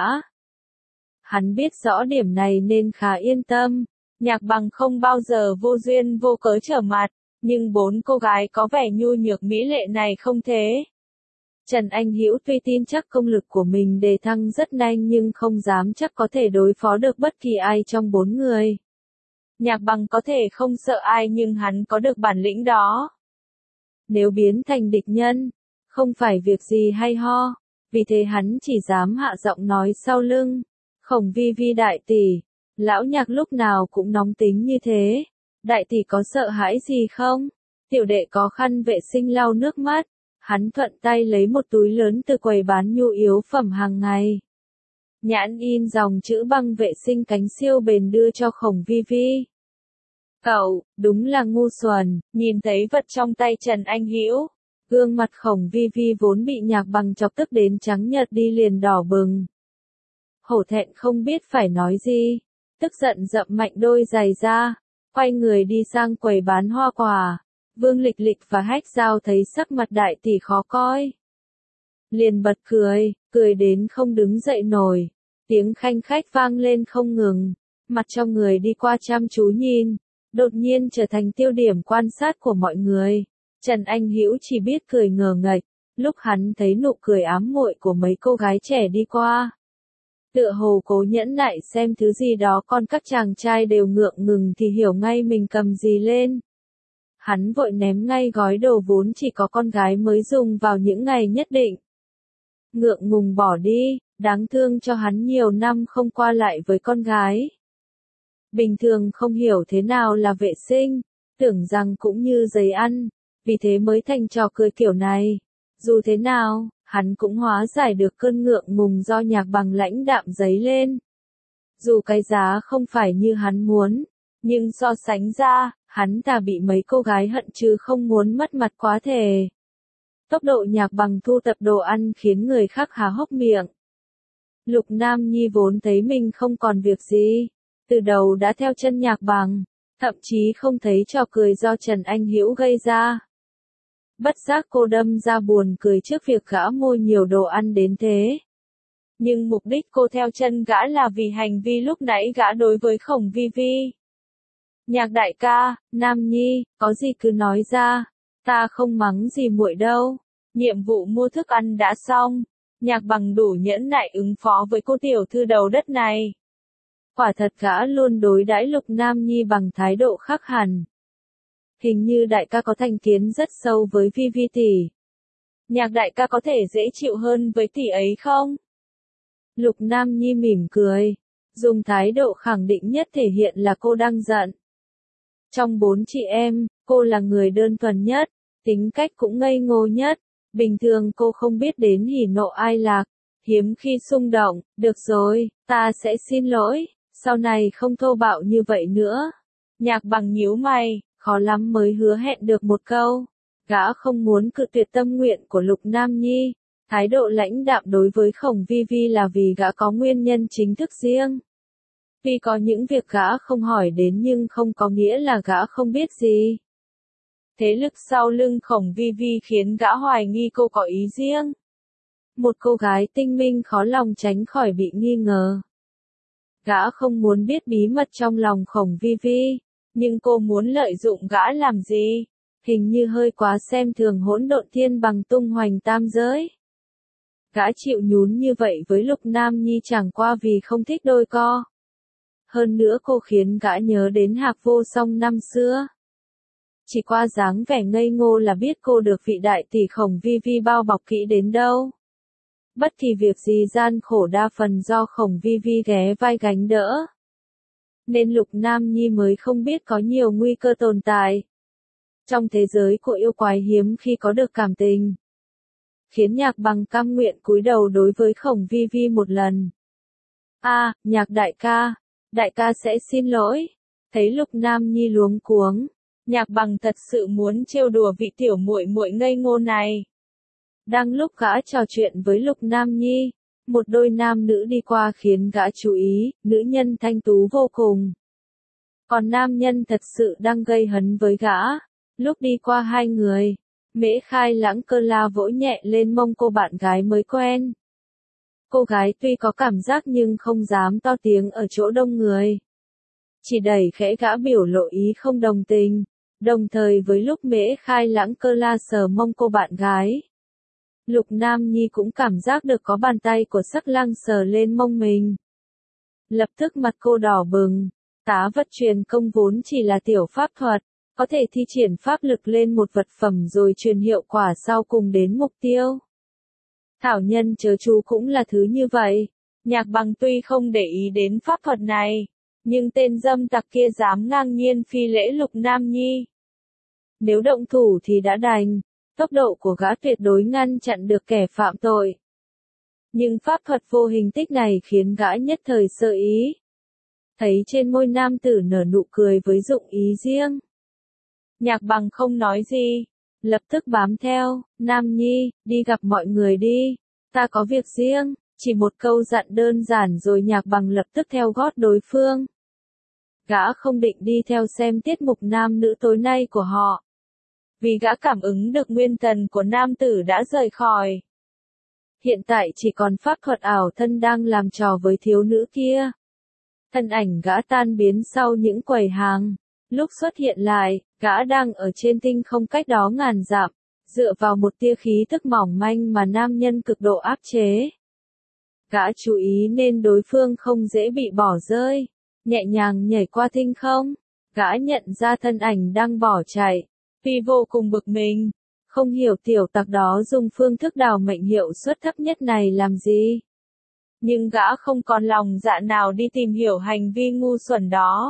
Hắn biết rõ điểm này nên khá yên tâm. Nhạc Bằng không bao giờ vô duyên vô cớ trở mặt, nhưng 4 cô gái có vẻ nhu nhược mỹ lệ này không thế. Trần Anh Hữu tuy tin chắc công lực của mình đề thăng rất nhanh nhưng không dám chắc có thể đối phó được bất kỳ ai trong 4 người. Nhạc Bằng có thể không sợ ai nhưng hắn có được bản lĩnh đó. Nếu biến thành địch nhân, không phải việc gì hay ho, vì thế hắn chỉ dám hạ giọng nói sau lưng. Khổng Vi Vi đại tỷ, lão Nhạc lúc nào cũng nóng tính như thế. Đại tỷ có sợ hãi gì không? Tiểu đệ có khăn vệ sinh lau nước mắt. Hắn thuận tay lấy một túi lớn từ quầy bán nhu yếu phẩm hàng ngày. Nhãn in dòng chữ băng vệ sinh cánh siêu bền đưa cho Khổng Vi Vi. Cậu, đúng là ngu xuẩn, nhìn thấy vật trong tay Trần Anh Hữu. Gương mặt Khổng Vi Vi vốn bị Nhạc Bằng chọc tức đến trắng nhợt đi liền đỏ bừng. Hổ thẹn không biết phải nói gì, tức giận dậm mạnh đôi giày ra, quay người đi sang quầy bán hoa quả. Vương Lịch Lịch và Hách Giao thấy sắc mặt đại tỷ khó coi. Liền bật cười, cười đến không đứng dậy nổi. Tiếng khanh khách vang lên không ngừng. Mặt trong người đi qua chăm chú nhìn, đột nhiên trở thành tiêu điểm quan sát của mọi người. Trần Anh Hữu chỉ biết cười ngờ nghệch, lúc hắn thấy nụ cười ám muội của mấy cô gái trẻ đi qua. Tựa hồ cố nhẫn nại xem thứ gì đó còn các chàng trai đều ngượng ngừng thì hiểu ngay mình cầm gì lên. Hắn vội ném ngay gói đồ vốn chỉ có con gái mới dùng vào những ngày nhất định. Ngượng ngùng bỏ đi, đáng thương cho hắn nhiều năm không qua lại với con gái. Bình thường không hiểu thế nào là vệ sinh, tưởng rằng cũng như giấy ăn, vì thế mới thành trò cười kiểu này. Dù thế nào, hắn cũng hóa giải được cơn ngượng ngùng do Nhạc Bằng lãnh đạm giấy lên. Dù cái giá không phải như hắn muốn, nhưng so sánh ra, hắn thà bị mấy cô gái hận chứ không muốn mất mặt quá thề. Tốc độ Nhạc Bằng thu tập đồ ăn khiến người khác há hốc miệng. Lục Nam Nhi vốn thấy mình không còn việc gì, từ đầu đã theo chân Nhạc Bằng, thậm chí không thấy trò cười do Trần Anh Hữu gây ra. Bất giác cô đâm ra buồn cười trước việc gã mua nhiều đồ ăn đến thế. Nhưng mục đích cô theo chân gã là vì hành vi lúc nãy gã đối với Khổng Vi Vi. Nhạc đại ca, Nam Nhi, có gì cứ nói ra, ta không mắng gì muội đâu. Nhiệm vụ mua thức ăn đã xong, Nhạc Bằng đủ nhẫn nại ứng phó với cô tiểu thư đầu đất này. Quả thật gã luôn đối đãi Lục Nam Nhi bằng thái độ khác hẳn. Hình như đại ca có thành kiến rất sâu với Vi Vi tỷ. Nhạc đại ca có thể dễ chịu hơn với tỷ ấy không? Lục Nam Nhi mỉm cười, dùng thái độ khẳng định nhất thể hiện là cô đang giận. Trong 4 chị em, cô là người đơn thuần nhất, tính cách cũng ngây ngô nhất. Bình thường cô không biết đến hỉ nộ ai lạc, hiếm khi xung động. Được rồi, ta sẽ xin lỗi, sau này không thô bạo như vậy nữa. Nhạc Bằng nhíu mày, khó lắm mới hứa hẹn được một câu. Gã không muốn cự tuyệt tâm nguyện của Lục Nam Nhi. Thái độ lãnh đạm đối với Khổng Vi Vi là vì gã có nguyên nhân chính thức riêng. Tuy có những việc gã không hỏi đến nhưng không có nghĩa là gã không biết gì. Thế lực sau lưng Khổng Vi Vi khiến gã hoài nghi cô có ý riêng. Một cô gái tinh minh khó lòng tránh khỏi bị nghi ngờ. Gã không muốn biết bí mật trong lòng Khổng Vi Vi, nhưng cô muốn lợi dụng gã làm gì? Hình như hơi quá xem thường Hỗn Độn Thiên Bằng tung hoành tam giới. Gã chịu nhún như vậy với Lục Nam Nhi chẳng qua vì không thích đôi co. Hơn nữa cô khiến gã nhớ đến Hạc Vô Song năm xưa. Chỉ qua dáng vẻ ngây ngô là biết cô được vị đại tỷ Khổng Vi Vi bao bọc kỹ đến đâu. Bất kỳ việc gì gian khổ đa phần do Khổng Vi Vi ghé vai gánh đỡ. Nên Lục Nam Nhi mới không biết có nhiều nguy cơ tồn tại. Trong thế giới của yêu quái hiếm khi có được cảm tình. Khiến Nhạc Bằng cam nguyện cúi đầu đối với Khổng Vi Vi một lần. Nhạc đại ca sẽ xin lỗi. Thấy Lục Nam Nhi luống cuống, Nhạc Bằng thật sự muốn trêu đùa vị tiểu muội muội ngây ngô này. Đang lúc gã trò chuyện với Lục Nam Nhi, một đôi nam nữ đi qua khiến gã chú ý, nữ nhân thanh tú vô cùng. Còn nam nhân thật sự đang gây hấn với gã. Lúc đi qua hai người, Mễ Khai Lãng Cơ La vỗ nhẹ lên mông cô bạn gái mới quen. Cô gái tuy có cảm giác nhưng không dám to tiếng ở chỗ đông người. Chỉ đẩy khẽ gã biểu lộ ý không đồng tình, đồng thời với lúc Mễ Khai Lãng Cơ La sờ mông cô bạn gái. Lục Nam Nhi cũng cảm giác được có bàn tay của Sắc Lang sờ lên mông mình. Lập tức mặt cô đỏ bừng, tá vật truyền công vốn chỉ là tiểu pháp thuật, có thể thi triển pháp lực lên một vật phẩm rồi truyền hiệu quả sau cùng đến mục tiêu. Thảo nhân chớ chú cũng là thứ như vậy. Nhạc Bằng tuy không để ý đến pháp thuật này, nhưng tên dâm tặc kia dám ngang nhiên phi lễ Lục Nam Nhi. Nếu động thủ thì đã đành, tốc độ của gã tuyệt đối ngăn chặn được kẻ phạm tội. Nhưng pháp thuật vô hình tích này khiến gã nhất thời sơ ý. Thấy trên môi nam tử nở nụ cười với dụng ý riêng. Nhạc Bằng không nói gì, lập tức bám theo. Nam Nhi, đi gặp mọi người đi, ta có việc riêng. Chỉ một câu dặn đơn giản rồi Nhạc Bằng lập tức theo gót đối phương. Gã không định đi theo xem tiết mục nam nữ tối nay của họ. Vì gã cảm ứng được nguyên thần của nam tử đã rời khỏi. Hiện tại chỉ còn pháp thuật ảo thân đang làm trò với thiếu nữ kia. Thân ảnh gã tan biến sau những quầy hàng. Lúc xuất hiện lại, gã đang ở trên tinh không cách đó ngàn dặm, dựa vào một tia khí tức mỏng manh mà nam nhân cực độ áp chế. Gã chú ý nên đối phương không dễ bị bỏ rơi, nhẹ nhàng nhảy qua tinh không. Gã nhận ra thân ảnh đang bỏ chạy, vì vô cùng bực mình, không hiểu tiểu tặc đó dùng phương thức đào mệnh hiệu suất thấp nhất này làm gì. Nhưng gã không còn lòng dạ nào đi tìm hiểu hành vi ngu xuẩn đó.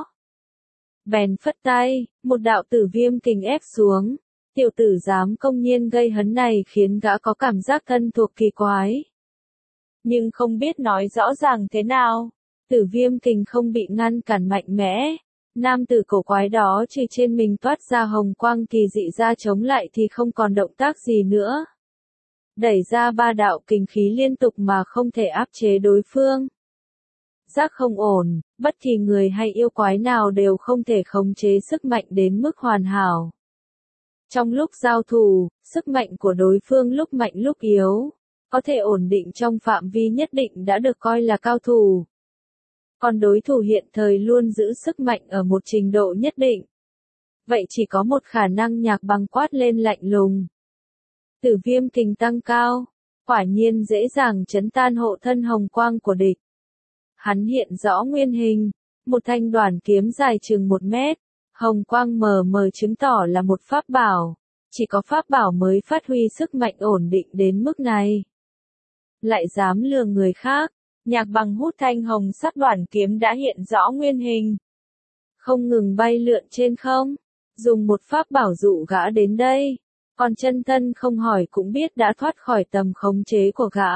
Bèn phất tay, một đạo tử viêm kình ép xuống. Tiểu tử dám công nhiên gây hấn này khiến gã có cảm giác thân thuộc kỳ quái. Nhưng không biết nói rõ ràng thế nào. Tử viêm kình không bị ngăn cản mạnh mẽ. Nam tử cổ quái đó trừ trên mình toát ra hồng quang kỳ dị ra chống lại thì không còn động tác gì nữa. Đẩy ra ba đạo kình khí liên tục mà không thể áp chế đối phương. Giác không ổn, bất kỳ người hay yêu quái nào đều không thể khống chế sức mạnh đến mức hoàn hảo. Trong lúc giao thủ, sức mạnh của đối phương lúc mạnh lúc yếu, có thể ổn định trong phạm vi nhất định đã được coi là cao thủ. Còn đối thủ hiện thời luôn giữ sức mạnh ở một trình độ nhất định. Vậy chỉ có một khả năng. Nhạc Bằng quát lên lạnh lùng. Tử viêm kình tăng cao, quả nhiên dễ dàng chấn tan hộ thân hồng quang của địch. Hắn hiện rõ nguyên hình, một thanh đoản kiếm dài chừng 1 mét, hồng quang mờ mờ chứng tỏ là một pháp bảo, chỉ có pháp bảo mới phát huy sức mạnh ổn định đến mức này. Lại dám lừa người khác, Nhạc Bằng hút thanh hồng sắc đoản kiếm đã hiện rõ nguyên hình. Không ngừng bay lượn trên không, dùng một pháp bảo dụ gã đến đây, còn chân thân không hỏi cũng biết đã thoát khỏi tầm khống chế của gã.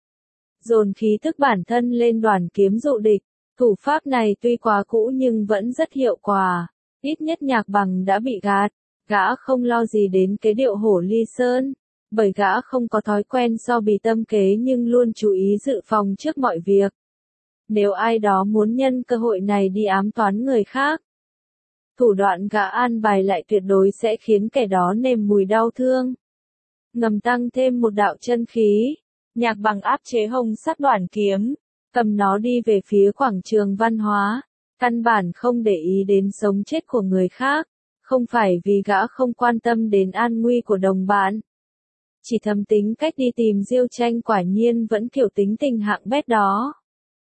Dồn khí tức bản thân lên đoản kiếm dụ địch, thủ pháp này tuy quá cũ nhưng vẫn rất hiệu quả, ít nhất Nhạc Bằng đã bị gạt, gã không lo gì đến cái điệu hổ ly sơn, bởi gã không có thói quen so bì tâm kế nhưng luôn chú ý dự phòng trước mọi việc. Nếu ai đó muốn nhân cơ hội này đi ám toán người khác, thủ đoạn gã an bài lại tuyệt đối sẽ khiến kẻ đó nếm mùi đau thương. Ngầm tăng thêm một đạo chân khí, Nhạc Bằng áp chế hồng sắc đoản kiếm, cầm nó đi về phía quảng trường văn hóa, căn bản không để ý đến sống chết của người khác, không phải vì gã không quan tâm đến an nguy của đồng bạn. Chỉ thầm tính cách đi tìm Diêu Tranh quả nhiên vẫn kiểu tính tình hạng bét đó.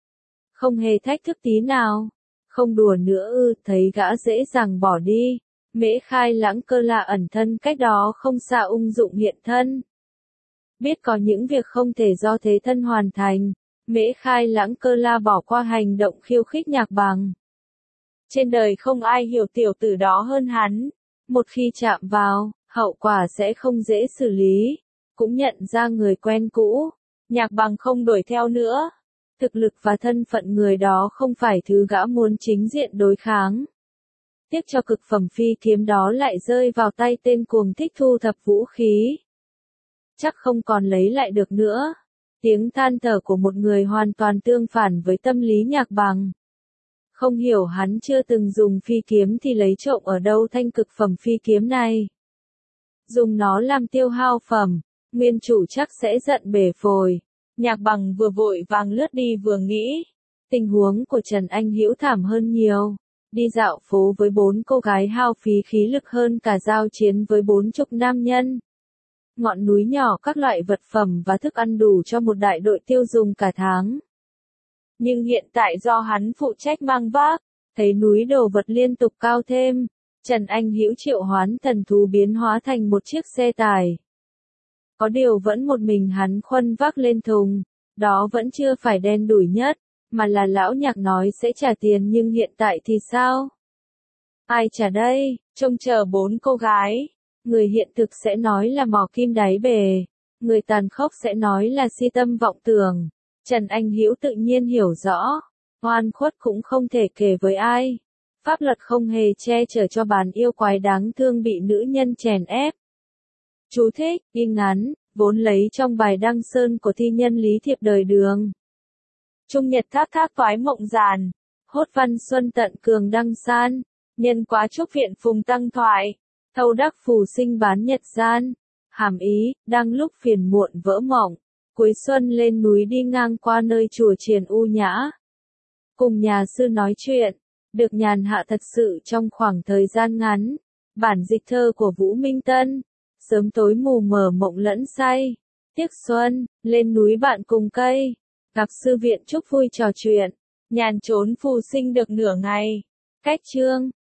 Không hề thách thức tí nào. Không đùa nữa ư, thấy gã dễ dàng bỏ đi. Mễ Khai Lãng Cơ La ẩn thân cách đó không xa ung dụng hiện thân. Biết có những việc không thể do thế thân hoàn thành, Mễ Khai Lãng Cơ La bỏ qua hành động khiêu khích Nhạc Bằng. Trên đời không ai hiểu tiểu tử đó hơn hắn. Một khi chạm vào, hậu quả sẽ không dễ xử lý. Cũng nhận ra người quen cũ, Nhạc Bằng không đuổi theo nữa. Thực lực và thân phận người đó không phải thứ gã muốn chính diện đối kháng. Tiếc cho cực phẩm phi kiếm đó lại rơi vào tay tên cuồng thích thu thập vũ khí. Chắc không còn lấy lại được nữa. Tiếng than thở của một người hoàn toàn tương phản với tâm lý Nhạc Bằng. Không hiểu hắn chưa từng dùng phi kiếm thì lấy trộm ở đâu thanh cực phẩm phi kiếm này. Dùng nó làm tiêu hao phẩm, nguyên chủ chắc sẽ giận bể phổi. Nhạc Bằng vừa vội vàng lướt đi vừa nghĩ. Tình huống của Trần Anh Hữu thảm hơn nhiều. Đi dạo phố với 4 cô gái hao phí khí lực hơn cả giao chiến với 40 nam nhân. Ngọn núi nhỏ các loại vật phẩm và thức ăn đủ cho một đại đội tiêu dùng cả tháng. Nhưng hiện tại do hắn phụ trách mang vác, thấy núi đồ vật liên tục cao thêm, Trần Anh Hữu triệu hoán thần thú biến hóa thành một chiếc xe tải. Có điều vẫn một mình hắn khuân vác lên thùng, đó vẫn chưa phải đen đủi nhất, mà là lão Nhạc nói sẽ trả tiền nhưng hiện tại thì sao? Ai trả đây? Trông chờ 4 cô gái. Người hiện thực sẽ nói là mò kim đáy bể, người tàn khốc sẽ nói là si tâm vọng tưởng. Trần Anh Hữu tự nhiên hiểu rõ, oan khuất cũng không thể kể với ai. Pháp luật không hề che chở cho bán yêu quái đáng thương bị nữ nhân chèn ép. Chú thích, ghi ngắn, vốn lấy trong bài đăng sơn của thi nhân Lý Thiệp đời Đường. Trung nhật thác thác toái mộng giàn, hốt văn xuân tận cường đăng san, nhân quá chúc viện phùng tăng thoại, thâu đắc phù sinh bán nhật gian. Hàm ý, đang lúc phiền muộn vỡ mộng, cuối xuân lên núi đi ngang qua nơi chùa chiền u nhã. Cùng nhà sư nói chuyện, được nhàn hạ thật sự trong khoảng thời gian ngắn. Bản dịch thơ của Vũ Minh Tân. Sớm tối mù mờ mộng lẫn say. Tiếc xuân, lên núi bạn cùng cây. Gặp sư viện chúc vui trò chuyện. Nhàn trốn phù sinh được nửa ngày. Cách chương.